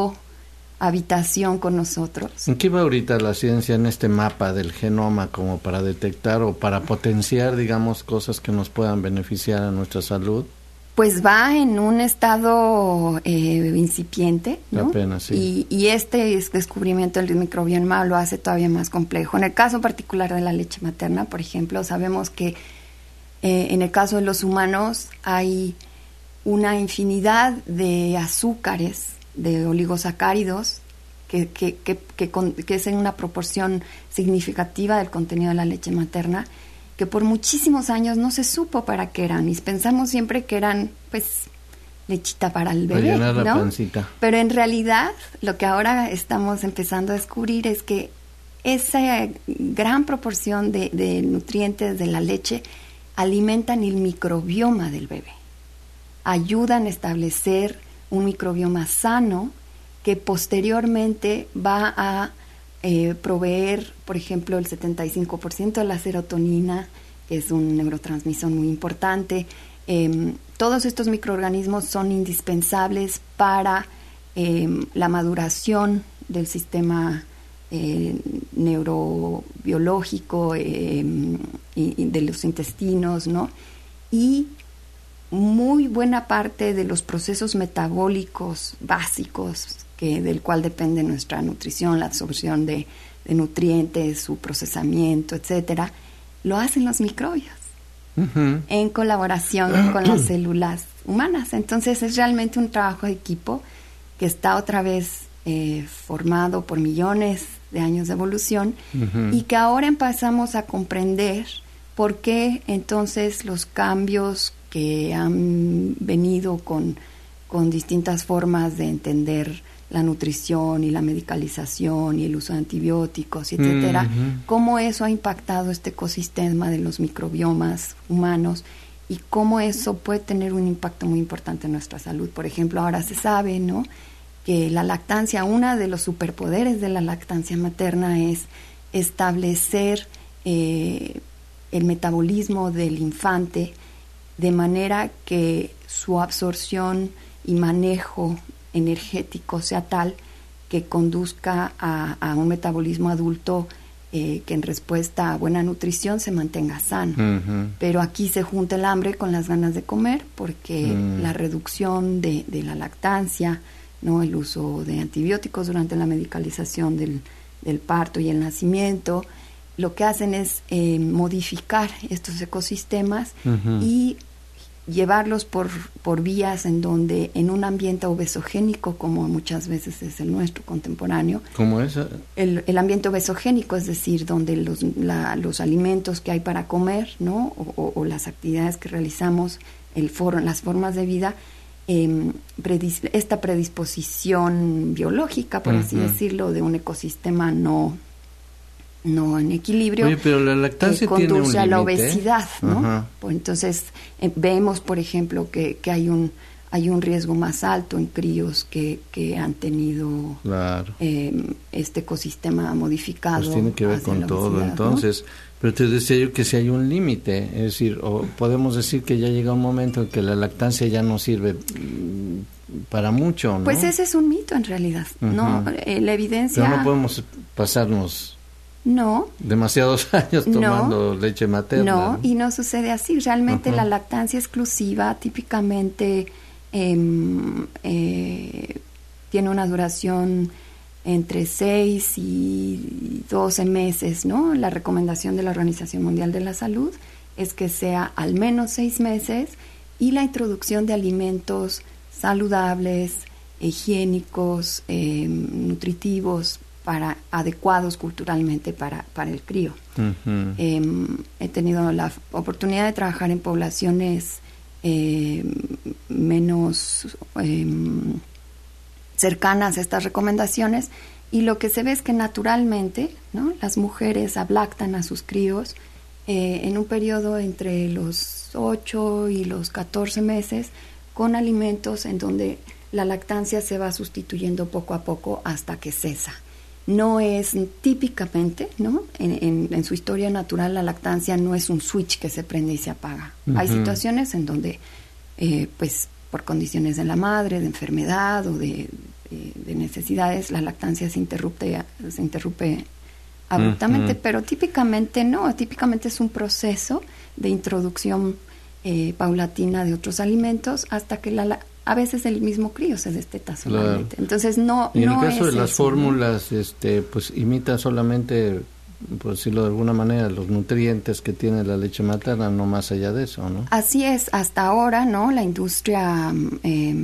[SPEAKER 7] cohabitación con nosotros.
[SPEAKER 4] ¿En qué va ahorita la ciencia en este mapa del genoma como para detectar o para potenciar, digamos, cosas que nos puedan beneficiar a nuestra salud?
[SPEAKER 7] Pues va en un estado eh, incipiente, ¿no?
[SPEAKER 4] Apenas, sí.
[SPEAKER 7] Y, y este es- descubrimiento del microbioma lo hace todavía más complejo. En el caso particular de la leche materna, por ejemplo, sabemos que eh, en el caso de los humanos hay una infinidad de azúcares, de oligosacáridos, que, que, que, que, con- que es en una proporción significativa del contenido de la leche materna, que por muchísimos años no se supo para qué eran, y pensamos siempre que eran, pues, lechita para el
[SPEAKER 4] Para
[SPEAKER 7] bebé,
[SPEAKER 4] llenar la
[SPEAKER 7] ¿no?
[SPEAKER 4] pancita.
[SPEAKER 7] Pero en realidad, lo que ahora estamos empezando a descubrir es que esa gran proporción de, de nutrientes de la leche alimentan el microbioma del bebé, ayudan a establecer un microbioma sano que posteriormente va a eh, proveer, por ejemplo, el setenta y cinco por ciento de la serotonina, que es un neurotransmisor muy importante. Eh, todos estos microorganismos son indispensables para eh, la maduración del sistema eh, neurobiológico eh, y, y de los intestinos, ¿no? Y muy buena parte de los procesos metabólicos básicos que del cual depende nuestra nutrición, la absorción de, de nutrientes, su procesamiento, etcétera, lo hacen los microbios
[SPEAKER 4] Ujú.
[SPEAKER 7] en colaboración con las células humanas. Entonces es realmente un trabajo de equipo que está otra vez eh, formado por millones de años de evolución
[SPEAKER 4] Ujú.
[SPEAKER 7] y que ahora empezamos a comprender por qué entonces los cambios que han venido con, con distintas formas de entender la nutrición y la medicalización y el uso de antibióticos, etcétera,
[SPEAKER 4] Ujú.
[SPEAKER 7] cómo eso ha impactado este ecosistema de los microbiomas humanos y cómo eso puede tener un impacto muy importante en nuestra salud. Por ejemplo, ahora se sabe, ¿no?, que la lactancia, uno de los superpoderes de la lactancia materna es establecer eh, el metabolismo del infante de manera que su absorción y manejo energético sea tal que conduzca a, a un metabolismo adulto eh, que en respuesta a buena nutrición se mantenga sano.
[SPEAKER 4] Ujú.
[SPEAKER 7] Pero aquí se junta el hambre con las ganas de comer porque
[SPEAKER 4] Mm.
[SPEAKER 7] la reducción de, de la lactancia, ¿no?, el uso de antibióticos durante la medicalización del, del parto y el nacimiento, lo que hacen es eh, modificar estos ecosistemas
[SPEAKER 4] Ujú.
[SPEAKER 7] y llevarlos por, por vías en donde en un ambiente obesogénico, como muchas veces es el nuestro contemporáneo,
[SPEAKER 4] ¿Cómo es?
[SPEAKER 7] el, el ambiente obesogénico, es decir, donde los, la, los alimentos que hay para comer, ¿no?, o, o, o las actividades que realizamos, el foro, las formas de vida, eh, predis- esta predisposición biológica, por uh-huh. así decirlo, de un ecosistema no no en equilibrio.
[SPEAKER 4] Oye, pero la lactancia
[SPEAKER 7] eh, conduce
[SPEAKER 4] tiene un
[SPEAKER 7] a la
[SPEAKER 4] límite.
[SPEAKER 7] obesidad, ¿no?
[SPEAKER 4] Uh-huh.
[SPEAKER 7] Pues entonces eh, vemos, por ejemplo, que, que hay un hay un riesgo más alto en críos que, que han tenido
[SPEAKER 4] claro.
[SPEAKER 7] eh, este ecosistema modificado.
[SPEAKER 4] Pues tiene que ver con todo, entonces. ¿No? Pero te decía yo que si hay un límite, es decir, o podemos decir que ya llega un momento en que la lactancia ya no sirve para mucho, ¿no?
[SPEAKER 7] Pues ese es un mito en realidad, uh-huh. ¿no? Eh, la evidencia...
[SPEAKER 4] Pero no podemos pasarnos...
[SPEAKER 7] No.
[SPEAKER 4] Demasiados años tomando
[SPEAKER 7] no,
[SPEAKER 4] leche materna.
[SPEAKER 7] No,
[SPEAKER 4] ¿no?
[SPEAKER 7] y no sucede así. Realmente uh-huh. la lactancia exclusiva típicamente eh, eh, tiene una duración entre seis y doce meses, ¿no? La recomendación de la Organización Mundial de la Salud es que sea al menos seis meses y la introducción de alimentos saludables, higiénicos, eh, nutritivos, para adecuados culturalmente para, para el crío. Uh-huh. Eh, he tenido la oportunidad de trabajar en poblaciones eh, menos eh, cercanas a estas recomendaciones y lo que se ve es que naturalmente, ¿no? Las mujeres ablactan a sus críos eh, en un periodo entre los ocho y los catorce meses con alimentos en donde la lactancia se va sustituyendo poco a poco hasta que cesa. No es típicamente, ¿no? En, en, en su historia natural la lactancia no es un switch que se prende y se apaga. Uh-huh. Hay situaciones en donde, eh, pues, por condiciones de la madre, de enfermedad o de, de, de necesidades, la lactancia se interrumpe, se interrumpe abruptamente, uh-huh. pero típicamente no. Típicamente es un proceso de introducción eh, paulatina de otros alimentos hasta que la, la a veces el mismo crío se desteta solamente. Claro. Entonces no
[SPEAKER 4] y en
[SPEAKER 7] no
[SPEAKER 4] el caso
[SPEAKER 7] es
[SPEAKER 4] de las
[SPEAKER 7] eso,
[SPEAKER 4] fórmulas, ¿no? este pues imita solamente, por decirlo de alguna manera, los nutrientes que tiene la leche materna, no más allá de eso, ¿no?
[SPEAKER 7] Así es, hasta ahora, ¿no? La industria eh,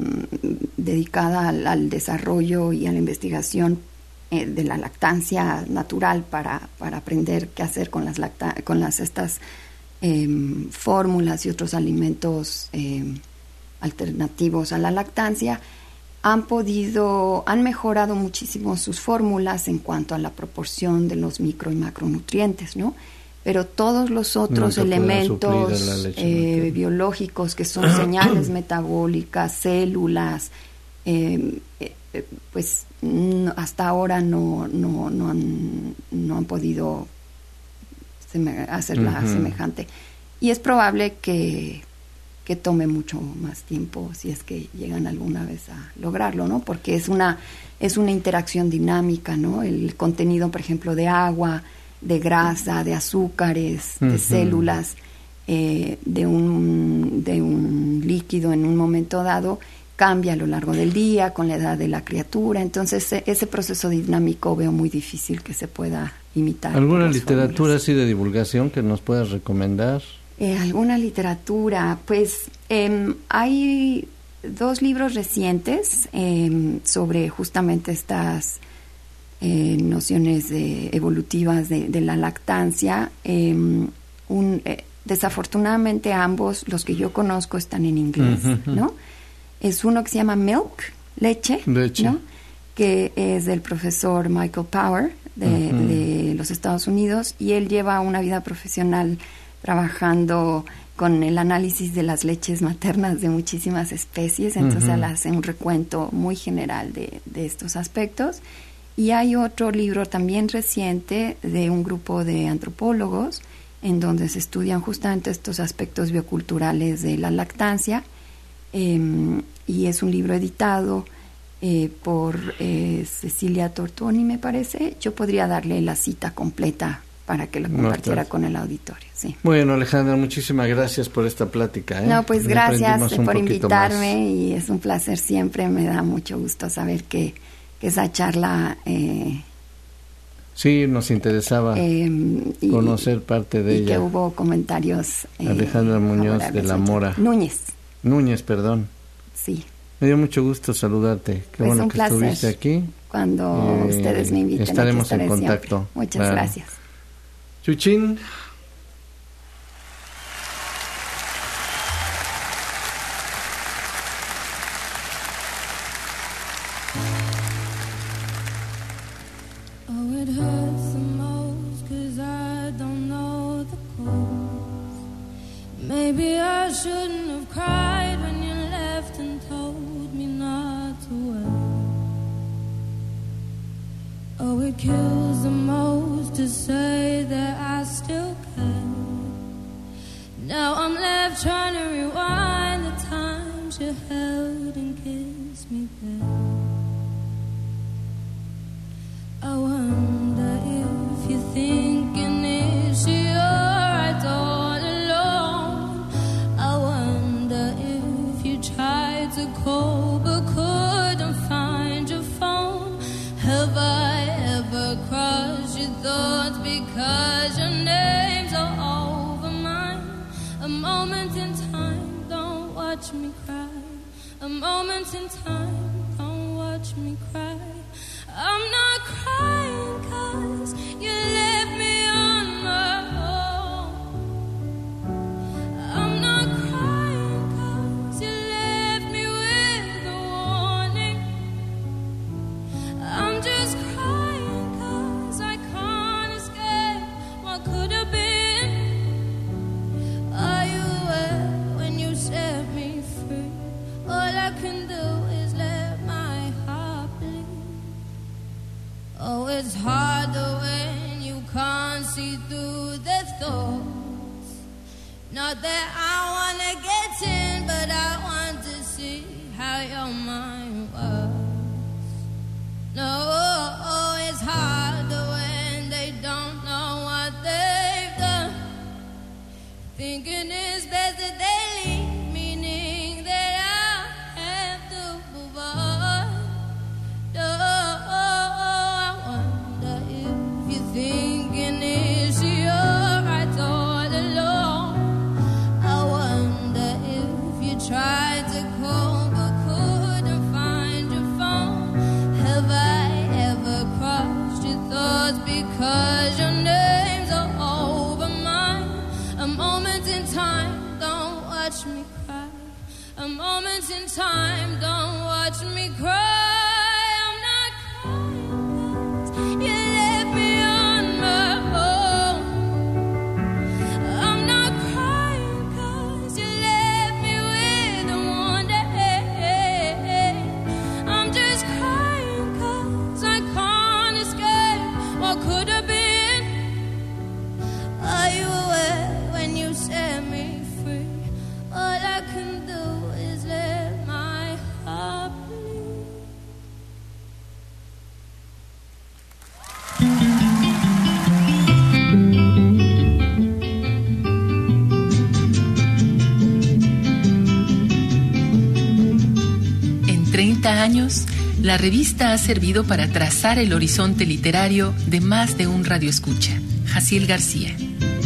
[SPEAKER 7] dedicada al, al desarrollo y a la investigación eh, de la lactancia natural para, para aprender qué hacer con las lacta- con las estas eh, fórmulas y otros alimentos eh, alternativos a la lactancia, han podido, han mejorado muchísimo sus fórmulas en cuanto a la proporción de los micro y macronutrientes, ¿no? Pero todos los otros
[SPEAKER 4] no
[SPEAKER 7] elementos eh, biológicos que son señales metabólicas, células, eh, eh, pues no, hasta ahora no, no, no, han, no han podido seme- hacerla uh-huh. semejante. Y es probable que que tome mucho más tiempo si es que llegan alguna vez a lograrlo, ¿no? Porque es una es una interacción dinámica, ¿no? El contenido, por ejemplo, de agua, de grasa, de azúcares, uh-huh. de células, eh, de un de un líquido en un momento dado cambia a lo largo del día con la edad de la criatura. Entonces ese proceso dinámico veo muy difícil que se pueda imitar.
[SPEAKER 4] ¿Alguna literatura así de divulgación que nos puedas recomendar?
[SPEAKER 7] Eh, alguna literatura, pues eh, hay dos libros recientes eh, sobre justamente estas eh, nociones de, evolutivas de, de la lactancia. Eh, un, eh, desafortunadamente ambos, los que yo conozco, están en inglés, uh-huh. ¿no? Es uno que se llama Milk, leche,
[SPEAKER 4] leche.
[SPEAKER 7] ¿no? Que es del profesor Michael Power de, uh-huh. de los Estados Unidos, y él lleva una vida profesional trabajando con el análisis de las leches maternas de muchísimas especies, entonces uh-huh. él hace un recuento muy general de, de estos aspectos. Y hay otro libro también reciente de un grupo de antropólogos en donde se estudian justamente estos aspectos bioculturales de la lactancia, eh, y es un libro editado eh, por eh, Cecilia Tortoni, me parece. Yo podría darle la cita completa para que lo compartiera no, con el auditorio, sí.
[SPEAKER 4] Bueno, Alejandra, muchísimas gracias por esta plática, ¿eh?
[SPEAKER 7] No, pues
[SPEAKER 4] Me
[SPEAKER 7] gracias por invitarme
[SPEAKER 4] más.
[SPEAKER 7] Y es un placer siempre, me da mucho gusto saber que, que esa charla... Eh,
[SPEAKER 4] sí, nos interesaba eh, y, conocer parte de
[SPEAKER 7] y
[SPEAKER 4] ella.
[SPEAKER 7] Y que hubo comentarios...
[SPEAKER 4] Eh, Alejandra Muñoz de la Mora.
[SPEAKER 7] Núñez.
[SPEAKER 4] Núñez, perdón.
[SPEAKER 7] Sí.
[SPEAKER 4] Me dio mucho gusto saludarte. Qué
[SPEAKER 7] pues
[SPEAKER 4] bueno
[SPEAKER 7] un
[SPEAKER 4] que
[SPEAKER 7] placer.
[SPEAKER 4] Estuviste aquí.
[SPEAKER 7] Cuando eh, ustedes me inviten.
[SPEAKER 4] Estaremos
[SPEAKER 7] aquí
[SPEAKER 4] en contacto.
[SPEAKER 7] Siempre. Muchas
[SPEAKER 4] claro.
[SPEAKER 7] gracias.
[SPEAKER 4] Chuchín.
[SPEAKER 8] shouldn't have cried when you left and told me not to wait. Oh, it kills the most to say that I still care. Now I'm left trying to rewind the times you held and kissed me there. I wonder if you're thinking, is she alright all alone? I wonder if you tried to call but couldn't find your phone. Have I ever crossed your thoughts because your names are over mine? A moment in time, don't watch me cry. A moment in time, don't watch me cry. I'm not crying 'cause you left me on my own. I'm not crying 'cause you left me with a warning. I'm just crying 'cause I can't escape what could have been. Are you aware when you set me free? All I can do is let my heart bleed. Oh, it's harder when you can't see through the thoughts. Not that I wanna get in, but I want to see how your mind works. No, oh, it's harder when they don't know what they've done. Thinking it's best that they leave, meaning that I have to move on. No, I wonder if you're thinking, is she alright all alone? I wonder if you tried to call but couldn't find your phone. Have I ever crossed your thoughts because your names are over mine? A moment in time, don't watch me cry. A moment in time, don't watch me cry. I'm not crying 'cause you left me on my own. I'm not crying 'cause you left me with a wonder. I'm just crying 'cause I can't escape what could have been. Are you aware when you set me free? All I can do is let my heart bleed.
[SPEAKER 6] En treinta años, la revista ha servido para trazar el horizonte literario de más de un radioescucha. Jaciel García.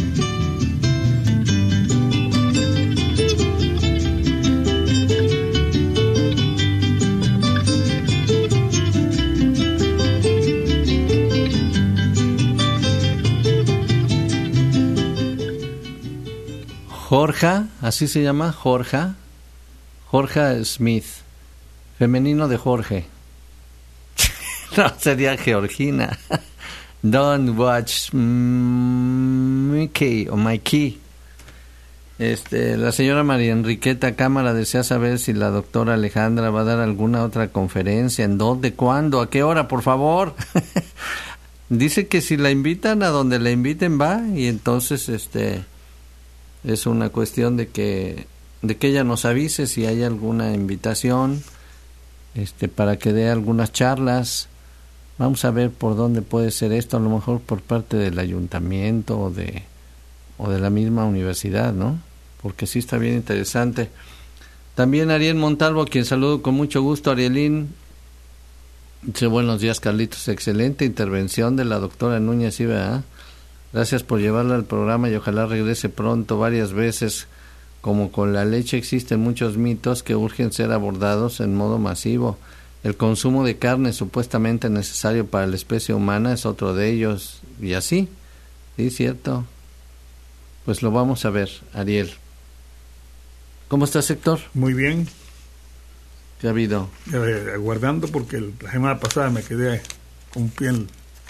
[SPEAKER 4] Jorge, así se llama, Jorge, Jorge Smith, femenino de Jorge. No, sería Georgina. Don't watch Mickey o Mikey. Este, la señora María Enriqueta Cámara desea saber si la doctora Alejandra va a dar alguna otra conferencia, en dónde, cuándo, a qué hora, por favor. Dice que si la invitan, a donde la inviten va, y entonces este es una cuestión de que de que ella nos avise si hay alguna invitación este para que dé algunas charlas. Vamos a ver por dónde puede ser esto, a lo mejor por parte del ayuntamiento o de o de la misma universidad, ¿no? Porque sí está bien interesante. También Ariel Montalvo, a quien saludo con mucho gusto. Arielín dice: buenos días, Carlitos, excelente intervención de la doctora Núñez, ¿sí, verdad? Gracias por llevarla al programa y ojalá regrese pronto varias veces. Como con la leche existen muchos mitos que urgen ser abordados en modo masivo. El consumo de carne supuestamente necesario para la especie humana es otro de ellos. Y así, sí, cierto. Pues lo vamos a ver, Ariel. ¿Cómo estás, Héctor?
[SPEAKER 9] Muy bien.
[SPEAKER 4] ¿Qué ha habido?
[SPEAKER 9] Eh, aguardando porque la semana pasada me quedé con piel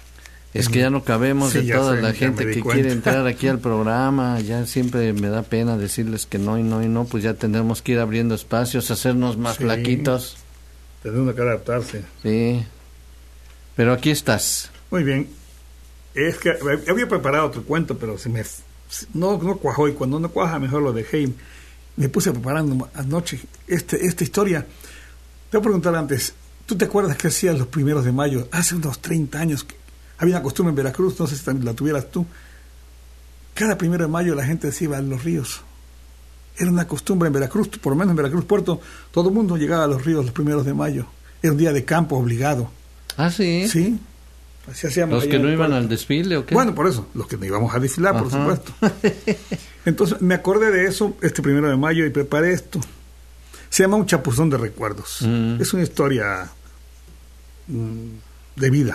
[SPEAKER 4] Es que ya no cabemos
[SPEAKER 9] Sí,
[SPEAKER 4] de
[SPEAKER 9] ya
[SPEAKER 4] toda
[SPEAKER 9] sé,
[SPEAKER 4] la
[SPEAKER 9] ya
[SPEAKER 4] gente
[SPEAKER 9] me di
[SPEAKER 4] que
[SPEAKER 9] cuenta.
[SPEAKER 4] quiere entrar aquí al programa. Ya siempre me da pena decirles que no y no y no, pues ya tendremos que ir abriendo espacios, hacernos más
[SPEAKER 9] Sí.
[SPEAKER 4] flaquitos.
[SPEAKER 9] Tendrá que adaptarse.
[SPEAKER 4] Sí. Pero aquí estás.
[SPEAKER 9] Muy bien. Es que había preparado otro cuento, pero se me no, no cuajó, y cuando no cuaja mejor lo dejé. Y me puse preparando anoche este, esta historia. Te voy a preguntar antes, ¿tú te acuerdas qué hacías los primeros de mayo? Hace unos treinta años que había una costumbre en Veracruz, no sé si también la tuvieras tú. Cada primero de mayo la gente se iba a los ríos. Era una costumbre en Veracruz, por lo menos en Veracruz Puerto, todo el mundo llegaba a los ríos los primeros de mayo. Era un día de campo obligado.
[SPEAKER 4] Ah, sí.
[SPEAKER 9] Sí. Así hacíamos.
[SPEAKER 4] ¿Los
[SPEAKER 9] allá
[SPEAKER 4] que
[SPEAKER 9] en
[SPEAKER 4] no
[SPEAKER 9] el
[SPEAKER 4] iban
[SPEAKER 9] puerto.
[SPEAKER 4] al desfile o qué?
[SPEAKER 9] Bueno, por eso, los que no íbamos a desfilar, por
[SPEAKER 4] Ajá.
[SPEAKER 9] supuesto. Entonces me acordé de eso este primero de mayo y preparé esto. Se llama Un chapuzón de recuerdos.
[SPEAKER 4] Mm.
[SPEAKER 9] Es una historia mm, de vida.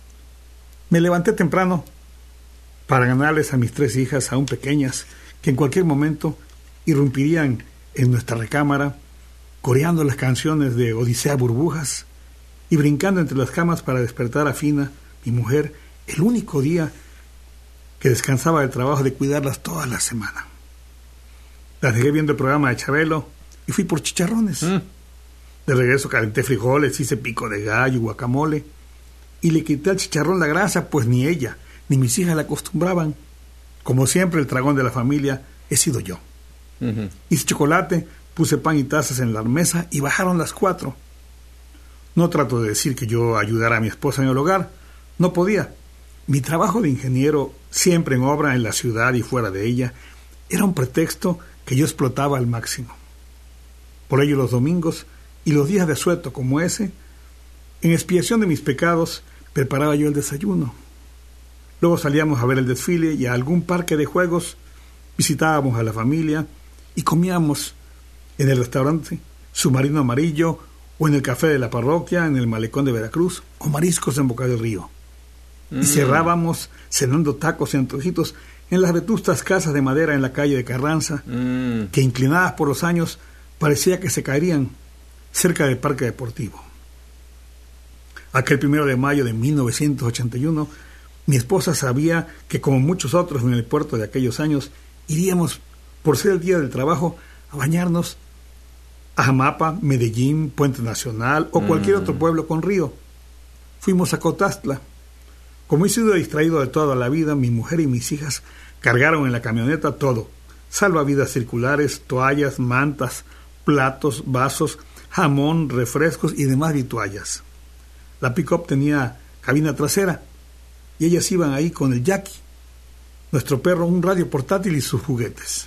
[SPEAKER 9] Me levanté temprano para ganarles a mis tres hijas, aún pequeñas, que en cualquier momento irrumpirían en nuestra recámara, coreando las canciones de Odisea Burbujas y brincando entre las camas para despertar a Fina, mi mujer, el único día que descansaba del trabajo de cuidarlas toda la semana. Las dejé viendo el programa de Chabelo y fui por chicharrones.
[SPEAKER 4] Mm.
[SPEAKER 9] De regreso calenté frijoles, hice pico de gallo, guacamole, y le quité al chicharrón la grasa, pues ni ella ni mis hijas la acostumbraban. Como siempre, el tragón de la familia he sido yo.
[SPEAKER 4] Ujú.
[SPEAKER 9] Hice chocolate, puse pan y tazas en la mesa y bajaron las cuatro. No trato de decir que yo ayudara a mi esposa en el hogar, no podía. Mi trabajo de ingeniero, siempre en obra en la ciudad y fuera de ella, era un pretexto que yo explotaba al máximo. Por ello los domingos y los días de asueto como ese, en expiación de mis pecados, preparaba yo el desayuno. Luego salíamos a ver el desfile y a algún parque de juegos, visitábamos a la familia y comíamos en el restaurante Submarino Amarillo o en el café de la parroquia, en el malecón de Veracruz, o mariscos en Boca del Río.
[SPEAKER 4] Mm.
[SPEAKER 9] Y cerrábamos cenando tacos y antojitos en las vetustas casas de madera en la calle de Carranza,
[SPEAKER 4] Mm.
[SPEAKER 9] que inclinadas por los años parecía que se caerían cerca del parque deportivo. Aquel primero de mayo de mil novecientos ochenta y uno, mi esposa sabía que, como muchos otros en el puerto de aquellos años, iríamos, por ser el día del trabajo, a bañarnos a Jamapa, Medellín, Puente Nacional o cualquier
[SPEAKER 4] Mm.
[SPEAKER 9] otro pueblo con río. Fuimos a Cotastla. Como he sido distraído de toda la vida, mi mujer y mis hijas cargaron en la camioneta todo: salvavidas circulares, toallas, mantas, platos, vasos, jamón, refrescos y demás vituallas. La pick-up tenía cabina trasera y ellas iban ahí con el Jackie, nuestro perro, un radio portátil y sus juguetes.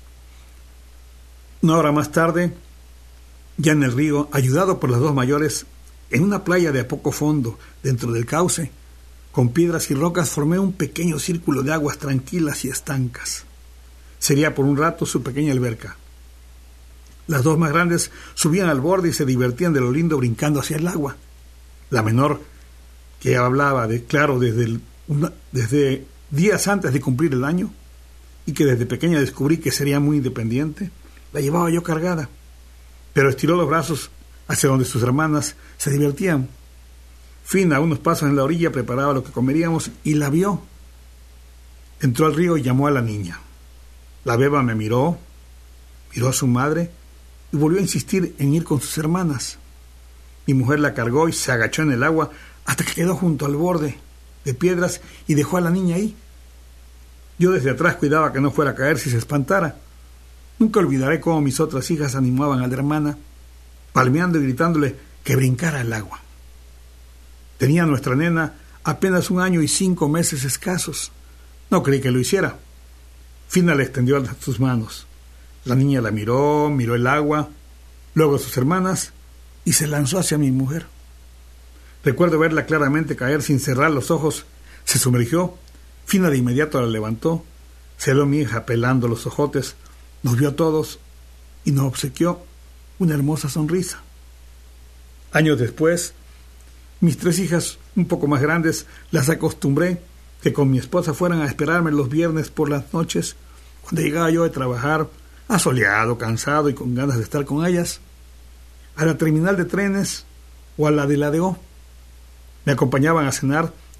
[SPEAKER 9] Una hora más tarde, ya en el río, ayudado por las dos mayores, en una playa de a poco fondo, dentro del cauce, con piedras y rocas formé un pequeño círculo de aguas tranquilas y estancas. Sería por un rato su pequeña alberca. Las dos más grandes subían al borde y se divertían de lo lindo brincando hacia el agua. La menor, que hablaba de claro desde, el, una, desde días antes de cumplir el año, y que desde pequeña descubrí que sería muy independiente, la llevaba yo cargada, pero estiró los brazos hacia donde sus hermanas se divertían. Fina, a unos pasos en la orilla, preparaba lo que comeríamos y la vio. Entró al río y llamó a la niña. La beba me miró, miró a su madre y volvió a insistir en ir con sus hermanas. Mi mujer la cargó y se agachó en el agua hasta que quedó junto al borde de piedras y dejó a la niña ahí. Yo desde atrás cuidaba que no fuera a caer si se espantara. Nunca olvidaré cómo mis otras hijas animaban a la hermana, palmeando y gritándole que brincara al agua. Tenía nuestra nena apenas un año y cinco meses escasos. No creí que lo hiciera. Fina le extendió sus manos. La niña la miró, miró el agua, luego a sus hermanas y se lanzó hacia mi mujer. Recuerdo verla claramente caer sin cerrar los ojos. Se sumergió. Fina de inmediato la levantó. Se dio mi hija pelando los ojotes. Nos vio a todos y nos obsequió una hermosa sonrisa. Años después, mis tres hijas, un poco más grandes, las acostumbré que con mi esposa fueran a esperarme los viernes por las noches, cuando llegaba yo de trabajar, asoleado, cansado y con ganas de estar con ellas, a la terminal de trenes o a la de la D O. Me acompañaban a cenar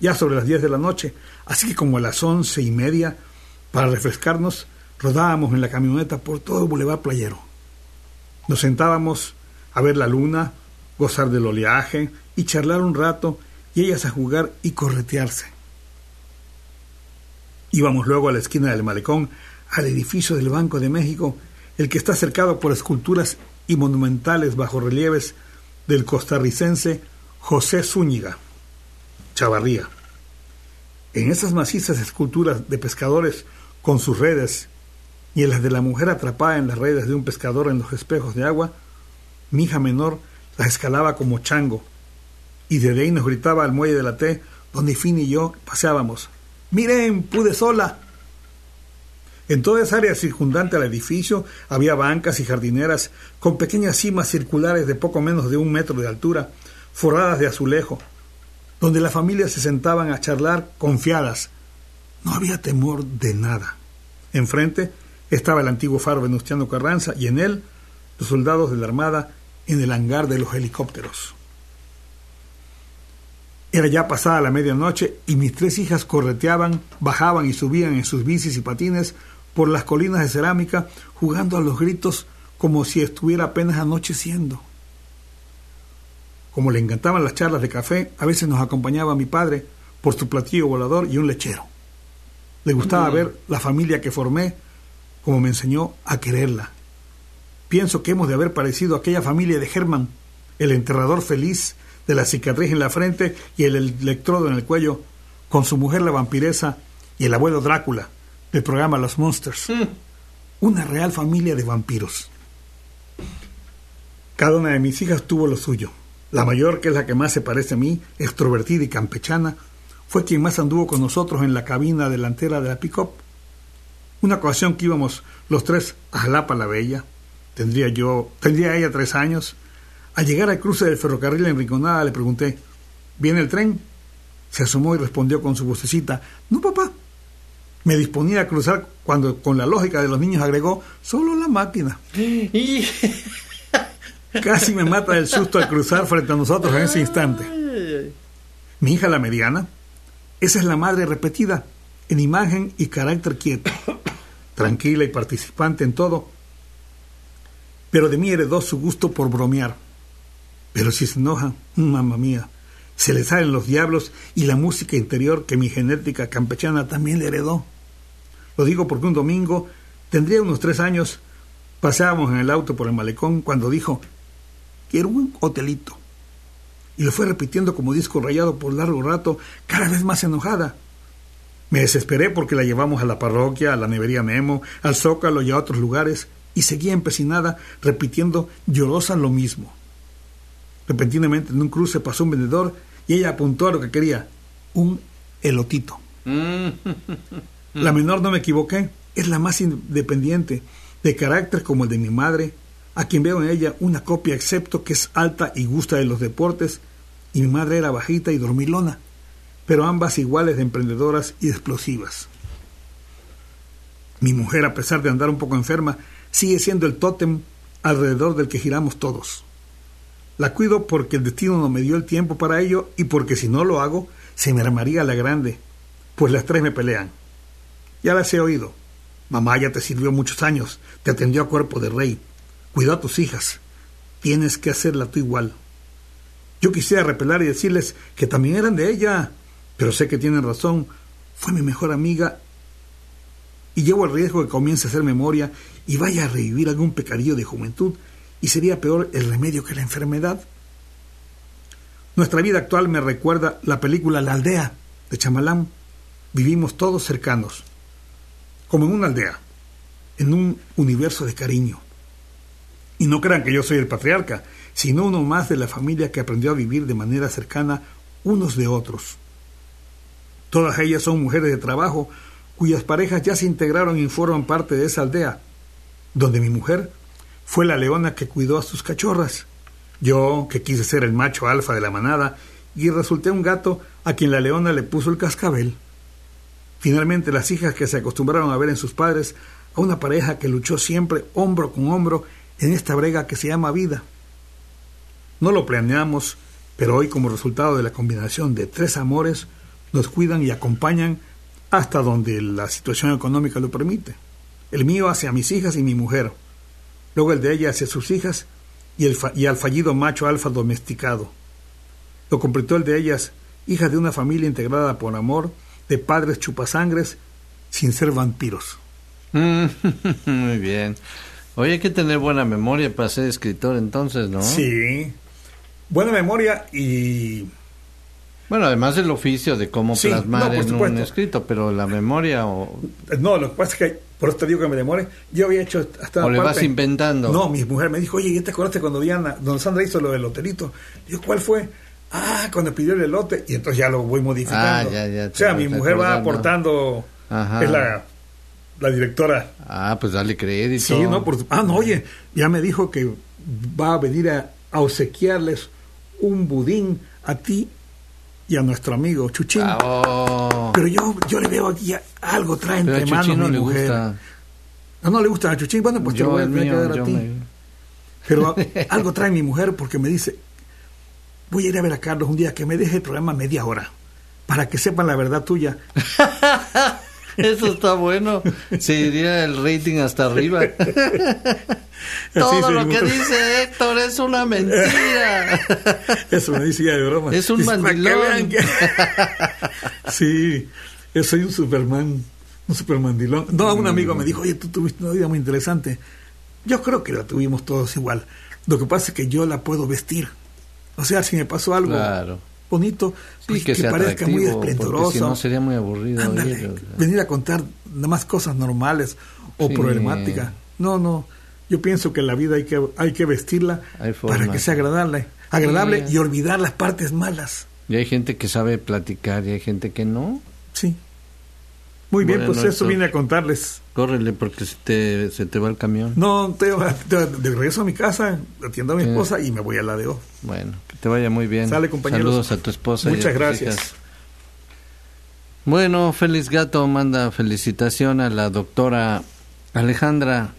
[SPEAKER 9] ya sobre las diez de la noche, así que como a las once y media, para refrescarnos, rodábamos en la camioneta por todo el bulevar playero. Nos sentábamos a ver la luna, gozar del oleaje y charlar un rato, y ellas a jugar y corretearse. Íbamos luego a la esquina del malecón, al edificio del Banco de México, el que está cercado por esculturas y monumentales bajorrelieves del costarricense José Zúñiga Chavarría. En esas macizas esculturas de pescadores con sus redes y en las de la mujer atrapada en las redes de un pescador en los espejos de agua, mi hija menor las escalaba como chango, y desde ahí nos gritaba al muelle de la T, donde Fini y yo paseábamos: ¡miren, pude sola! En toda esa área circundante al edificio había bancas y jardineras con pequeñas cimas circulares de poco menos de un metro de altura, forradas de azulejo, donde las familias se sentaban a charlar confiadas. No había temor de nada. Enfrente estaba el antiguo faro Venustiano Carranza y en él los soldados de la Armada en el hangar de los helicópteros. Era ya pasada la medianoche y mis tres hijas correteaban, bajaban y subían en sus bicis y patines por las colinas de cerámica, jugando a los gritos como si estuviera apenas anocheciendo. Como le encantaban las charlas de café, a veces nos acompañaba mi padre por su platillo volador y un lechero. Le gustaba mm. ver la familia que formé, como me enseñó a quererla. Pienso que hemos de haber parecido a aquella familia de Herman, el enterrador feliz de la cicatriz en la frente y el electrodo en el cuello, con su mujer la vampiresa y el abuelo Drácula, del programa Los Monsters. Mm. Una real familia de vampiros. Cada una de mis hijas tuvo lo suyo. La mayor, que es la que más se parece a mí, extrovertida y campechana, fue quien más anduvo con nosotros en la cabina delantera de la pick-up. Una ocasión que íbamos los tres a Jalapa la Bella, tendría yo, tendría ella tres años. Al llegar al cruce del ferrocarril en Rinconada le pregunté: ¿viene el tren? Se asomó y respondió con su vocecita: no, papá. Me disponía a cruzar cuando, con la lógica de los niños, agregó: solo la máquina. Casi me mata el susto al cruzar frente a nosotros en ese instante. Mi hija, la mediana, esa es la madre repetida, en imagen y carácter quieto, tranquila y participante en todo, pero de mí heredó su gusto por bromear. Pero si se enoja, mamá mía, se le salen los diablos y la música interior que mi genética campechana también le heredó. Lo digo porque un domingo, tendría unos tres años, pasábamos en el auto por el malecón cuando dijo: quiero un hotelito. Y lo fue repitiendo como disco rayado por largo rato, cada vez más enojada. Me desesperé porque la llevamos a la parroquia, a la nevería Memo, al Zócalo y a otros lugares, y seguía empecinada, repitiendo llorosa lo mismo. Repentinamente en un cruce pasó un vendedor y ella apuntó a lo que quería: un elotito. La menor, no me equivoqué, es la más independiente, de carácter como el de mi madre, a quien veo en ella una copia, excepto que es alta y gusta de los deportes, y mi madre era bajita y dormilona, pero ambas iguales de emprendedoras y explosivas. Mi mujer, a pesar de andar un poco enferma, sigue siendo el tótem alrededor del que giramos todos. La cuido porque el destino no me dio el tiempo para ello y porque si no lo hago, se me armaría la grande, pues las tres me pelean. Ya las he oído. Mamá ya te sirvió muchos años, te atendió a cuerpo de rey, cuidó a tus hijas, tienes que hacerla tú igual. Yo quisiera repelar y decirles que también eran de ella, pero sé que tienen razón, fue mi mejor amiga y llevo el riesgo de que comience a hacer memoria y vaya a revivir algún pecadillo de juventud, y sería peor el remedio que la enfermedad. Nuestra vida actual me recuerda la película La Aldea, de Chamalán. Vivimos todos cercanos, como en una aldea, en un universo de cariño. Y no crean que yo soy el patriarca, sino uno más de la familia que aprendió a vivir de manera cercana unos de otros. Todas ellas son mujeres de trabajo, cuyas parejas ya se integraron y forman parte de esa aldea, donde mi mujer fue la leona que cuidó a sus cachorras. Yo, que quise ser el macho alfa de la manada, y resulté un gato a quien la leona le puso el cascabel. Finalmente, las hijas que se acostumbraron a ver en sus padres a una pareja que luchó siempre hombro con hombro en esta brega que se llama vida. No lo planeamos, pero hoy, como resultado de la combinación de tres amores, nos cuidan y acompañan hasta donde la situación económica lo permite. El mío hacia mis hijas y mi mujer, luego el de ella hacia sus hijas y, el fa- y al fallido macho alfa domesticado. Lo completó el de ellas, hijas de una familia integrada por amor, de padres chupasangres, sin ser vampiros.
[SPEAKER 4] Muy bien. Oye, hay que tener buena memoria para ser escritor entonces, ¿no?
[SPEAKER 9] Sí, buena memoria y...
[SPEAKER 4] Bueno, además del oficio de cómo
[SPEAKER 9] Sí,
[SPEAKER 4] plasmar
[SPEAKER 9] no, por
[SPEAKER 4] en un
[SPEAKER 9] supuesto.
[SPEAKER 4] escrito, pero la memoria o...
[SPEAKER 9] No, lo que pasa es que, por eso te digo que me demore, yo había hecho hasta...
[SPEAKER 4] O le
[SPEAKER 9] parte-
[SPEAKER 4] vas inventando.
[SPEAKER 9] No, mi mujer me dijo, oye, ¿ya te acordaste cuando Diana, don Sandra hizo lo del loterito? Digo, ¿cuál fue? Ah, cuando pidió el elote, y entonces ya lo voy modificando.
[SPEAKER 4] Ah, ya, ya,
[SPEAKER 9] o sea,
[SPEAKER 4] te
[SPEAKER 9] mi
[SPEAKER 4] vas
[SPEAKER 9] mujer va
[SPEAKER 4] acordando.
[SPEAKER 9] aportando,
[SPEAKER 4] Ajá.
[SPEAKER 9] es la, la directora.
[SPEAKER 4] Ah, pues dale crédito.
[SPEAKER 9] Sí, no, por, ah, no, oye, ya me dijo que va a venir a, a obsequiarles un budín a ti y a nuestro amigo Chuchín.
[SPEAKER 4] Ah, oh.
[SPEAKER 9] Pero yo, yo le veo aquí algo trae
[SPEAKER 4] Pero a
[SPEAKER 9] entre manos
[SPEAKER 4] Chuchín no
[SPEAKER 9] mi
[SPEAKER 4] le
[SPEAKER 9] mujer.
[SPEAKER 4] gusta.
[SPEAKER 9] No, no le gusta a Chuchín. Bueno, pues te lo
[SPEAKER 4] Yo,
[SPEAKER 9] voy a
[SPEAKER 4] el
[SPEAKER 9] tener que
[SPEAKER 4] mío,
[SPEAKER 9] dar a
[SPEAKER 4] yo
[SPEAKER 9] ti.
[SPEAKER 4] me...
[SPEAKER 9] Pero algo trae mi mujer porque me dice, voy a ir a ver a Carlos un día que me deje el programa media hora para que sepan la verdad tuya.
[SPEAKER 4] Eso está bueno. Se iría el rating hasta arriba. Todo
[SPEAKER 9] sí,
[SPEAKER 4] lo
[SPEAKER 9] mi
[SPEAKER 4] que
[SPEAKER 9] mujer.
[SPEAKER 4] dice Héctor es una mentira.
[SPEAKER 9] Eso me dice ya de broma.
[SPEAKER 4] Es un
[SPEAKER 9] Dice, para que
[SPEAKER 4] mandilón.
[SPEAKER 9] vean que- Sí, yo soy un Superman, un Supermandilón. No, un amigo me dijo, oye, tú tuviste una vida muy interesante. Yo creo que la tuvimos todos igual. Lo que pasa es que yo la puedo vestir. O sea, si me pasó algo
[SPEAKER 4] Claro.
[SPEAKER 9] bonito,
[SPEAKER 4] Sí,
[SPEAKER 9] pues,
[SPEAKER 4] que,
[SPEAKER 9] que,
[SPEAKER 4] sea
[SPEAKER 9] parezca muy
[SPEAKER 4] atractivo, porque
[SPEAKER 9] esplendoroso.
[SPEAKER 4] si no sería muy aburrido.
[SPEAKER 9] Ándale,
[SPEAKER 4] oírlo.
[SPEAKER 9] venir a contar nada más cosas normales o
[SPEAKER 4] Sí.
[SPEAKER 9] problemáticas. No, no. Yo pienso que la vida hay que hay que vestirla
[SPEAKER 4] Hay formas.
[SPEAKER 9] para que sea agradable, agradable
[SPEAKER 4] Sí.
[SPEAKER 9] y olvidar las partes malas.
[SPEAKER 4] Y hay gente que sabe platicar y hay gente que no.
[SPEAKER 9] Sí. Muy bien,
[SPEAKER 4] Bueno,
[SPEAKER 9] pues eso
[SPEAKER 4] Héctor.
[SPEAKER 9] vine a contarles.
[SPEAKER 4] Córrele porque se te, se te va el camión.
[SPEAKER 9] No, te, te- de regreso a mi casa, atiendo a mi
[SPEAKER 4] Sí.
[SPEAKER 9] esposa y me voy al ladeo.
[SPEAKER 4] Bueno, que te vaya muy bien.
[SPEAKER 9] Sale, compañeros.
[SPEAKER 4] Saludos a tu esposa. y a
[SPEAKER 9] Muchas
[SPEAKER 4] tus
[SPEAKER 9] gracias.
[SPEAKER 4] hijas. Bueno, Félix Gato manda felicitación a la doctora Alejandra.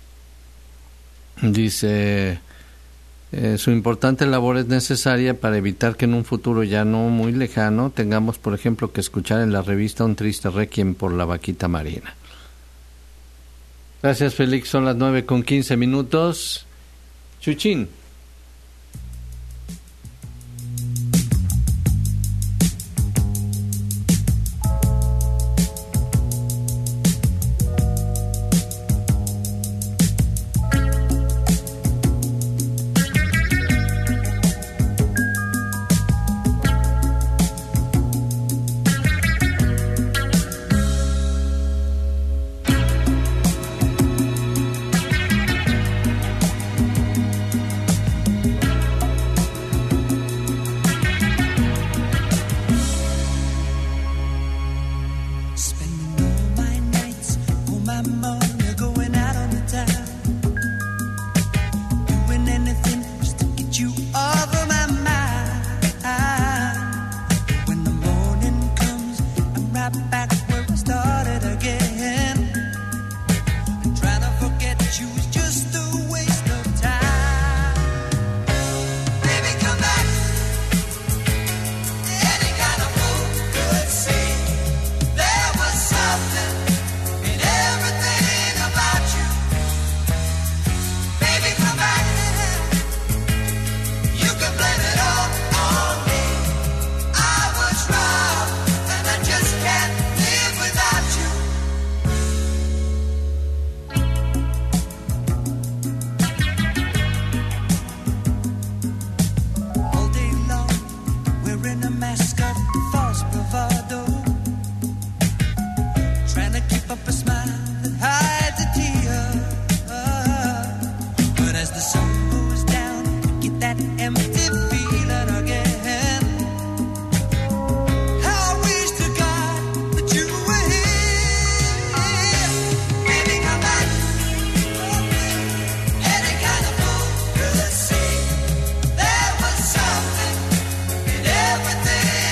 [SPEAKER 4] Dice, eh, su importante labor es necesaria para evitar que en un futuro ya no muy lejano tengamos, por ejemplo, que escuchar en la revista un triste requiem por la vaquita marina. Gracias, Félix. Son las nueve con quince minutos. Chuchín.
[SPEAKER 10] Spending all my nights, all my money going out on the town. Doing anything just to get you off of my mind. When the morning comes, I'm right back where I started again. And trying to forget you is just a waste of time. Baby, come back. Any kind of fool could see. There was something in everything about you. Baby, come back. You can blame it all on me. I was wrong, and I just can't live without you. All day long, wearing a mask of false bravado. Trying to keep up a smile that hides a tear. But as the sun goes down, I get that empty feeling again. How I wish to God that you were here. Baby, come back. Any kind of fool could see there was something in everything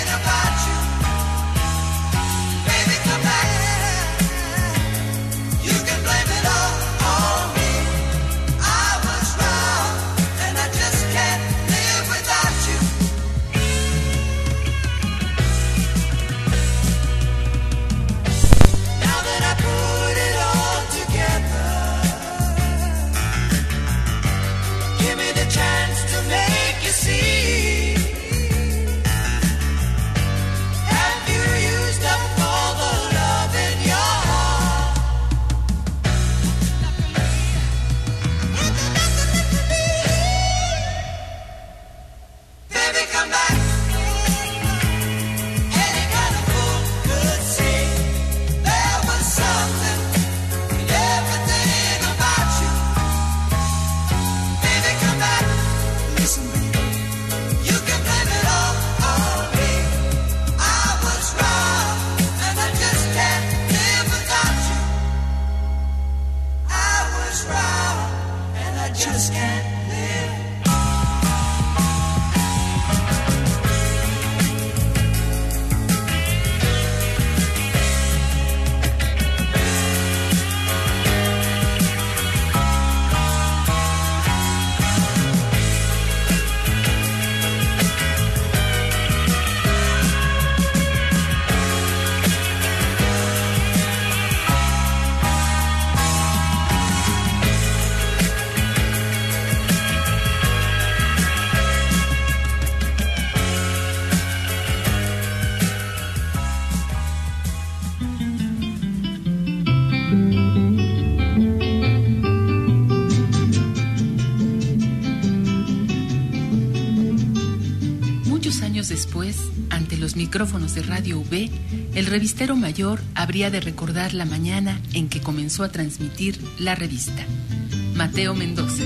[SPEAKER 6] años después, ante los micrófonos de Radio V, el revistero mayor habría de recordar la mañana en que comenzó a transmitir la revista. Mateo Mendoza.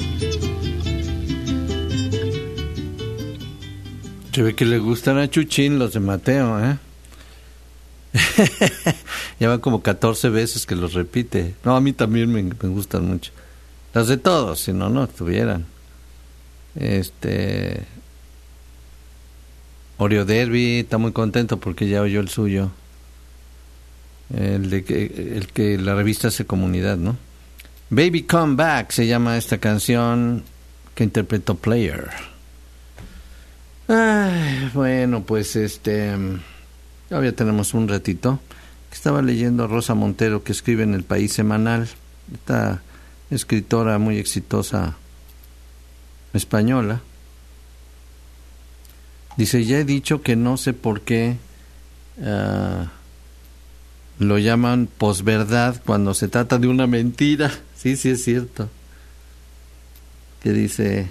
[SPEAKER 4] Se ve que le gustan a Chuchín los de Mateo, ¿eh? Ya van como catorce veces que los repite. No, a mí también me, me gustan mucho. Las de todos, si no, no estuvieran. Este... Oreo Derby está muy contento porque ya oyó el suyo. El de que, el que la revista hace comunidad, ¿no? Baby Come Back se llama esta canción que interpretó Player. Ay, bueno, pues este, todavía tenemos un ratito. Estaba leyendo a Rosa Montero, que escribe en El País Semanal, esta escritora muy exitosa española. Dice, ya he dicho que no sé por qué uh, lo llaman posverdad cuando se trata de una mentira. Sí, sí es cierto. Que dice...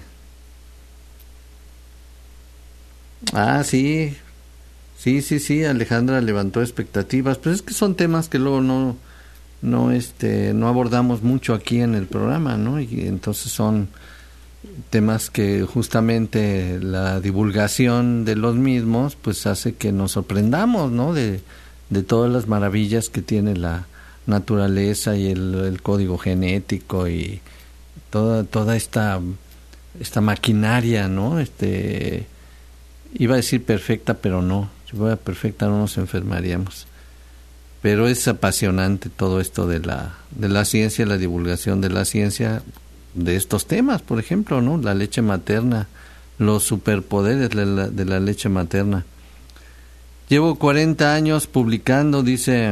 [SPEAKER 4] Ah, sí, sí, sí, sí, Alejandra levantó expectativas, pero es que son temas que luego no, no, este, no abordamos mucho aquí en el programa, ¿no? Y entonces son temas que justamente la divulgación de los mismos, pues hace que nos sorprendamos, ¿no? De, de todas las maravillas que tiene la naturaleza y el, el código genético y toda, toda esta, esta maquinaria, ¿no? Este... Iba a decir perfecta, pero no. Si fuera perfecta no nos enfermaríamos. Pero es apasionante todo esto de la de la ciencia, la divulgación de la ciencia, de estos temas, por ejemplo, ¿no? La leche materna, los superpoderes de la, de la leche materna. Llevo cuarenta años publicando, dice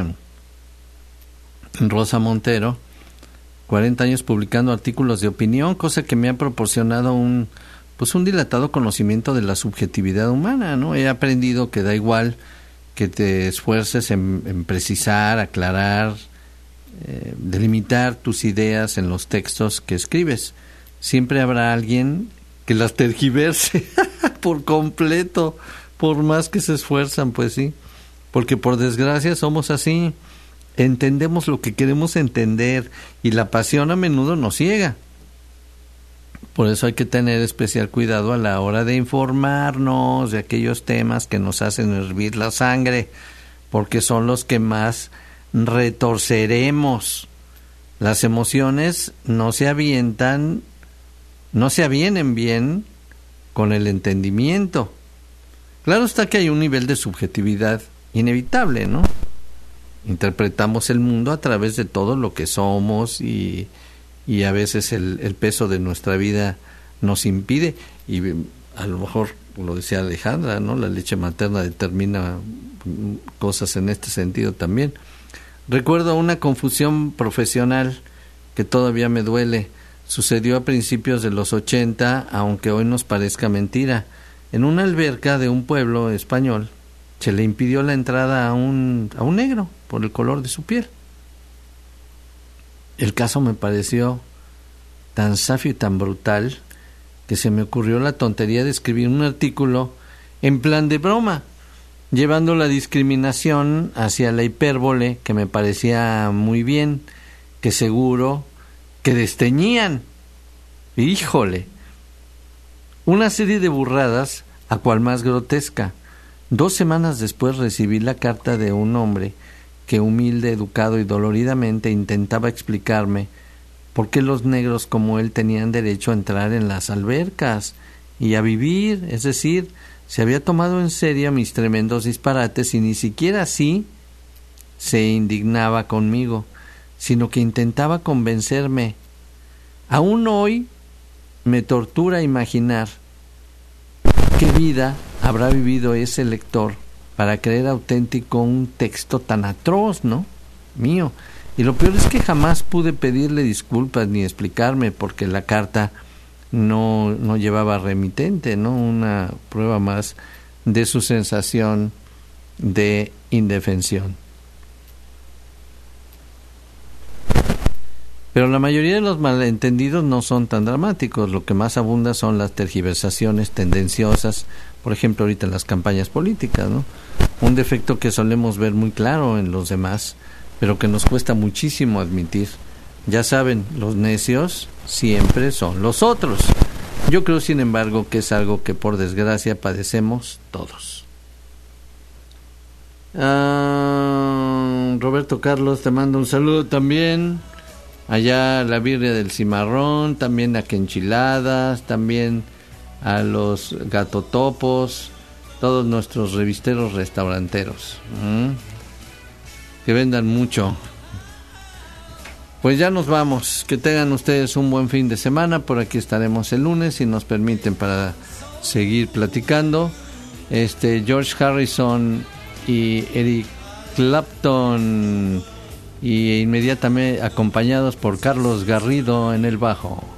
[SPEAKER 4] Rosa Montero, cuarenta años publicando artículos de opinión, cosa que me ha proporcionado un... pues un dilatado conocimiento de la subjetividad humana, ¿no? He aprendido que da igual que te esfuerces en, en precisar, aclarar, eh, delimitar tus ideas en los textos que escribes. Siempre habrá alguien que las tergiverse por completo, por más que se esfuerzan, pues sí. Porque por desgracia somos así, entendemos lo que queremos entender y la pasión a menudo nos ciega. Por eso hay que tener especial cuidado a la hora de informarnos de aquellos temas que nos hacen hervir la sangre, porque son los que más retorceremos. Las emociones no se avientan, no se avienen bien con el entendimiento. Claro está que hay un nivel de subjetividad inevitable, ¿no? Interpretamos el mundo a través de todo lo que somos y... y a veces el, el peso de nuestra vida nos impide, y a lo mejor, lo decía Alejandra, ¿no? La leche materna determina cosas en este sentido también. Recuerdo una confusión profesional que todavía me duele. Sucedió a principios de los ochenta, aunque hoy nos parezca mentira. En una alberca de un pueblo español se le impidió la entrada a un, a un negro por el color de su piel. El caso me pareció tan safio y tan brutal que se me ocurrió la tontería de escribir un artículo en plan de broma, llevando la discriminación hacia la hipérbole, que me parecía muy bien, que seguro que desteñían. Híjole, una serie de burradas a cual más grotesca. Dos semanas después recibí la carta de un hombre que humilde, educado y doloridamente intentaba explicarme por qué los negros como él tenían derecho a entrar en las albercas y a vivir, es decir, se había tomado en serio mis tremendos disparates y ni siquiera así se indignaba conmigo, sino que intentaba convencerme. Aún hoy me tortura imaginar qué vida habrá vivido ese lector para creer auténtico un texto tan atroz, ¿no? Mío. Y lo peor es que jamás pude pedirle disculpas ni explicarme, porque la carta no, no llevaba remitente, ¿no? Una prueba más de su sensación de indefensión. Pero la mayoría de los malentendidos no son tan dramáticos. Lo que más abunda son las tergiversaciones tendenciosas, por ejemplo, ahorita en las campañas políticas, ¿no? Un defecto que solemos ver muy claro en los demás, pero que nos cuesta muchísimo admitir. Ya saben, los necios siempre son los otros. Yo creo, sin embargo, que es algo que por desgracia padecemos todos. Ah, Roberto Carlos te manda un saludo también. Allá la birria del cimarrón, también a que enchiladas, también a los gatotopos, todos nuestros revisteros restauranteros. ¿Mm? Que vendan mucho. Pues ya nos vamos. Que tengan ustedes un buen fin de semana. Por aquí estaremos el lunes, si nos permiten, para seguir platicando. Este George Harrison y Eric Clapton, y inmediatamente acompañados por Carlos Garrido en el bajo.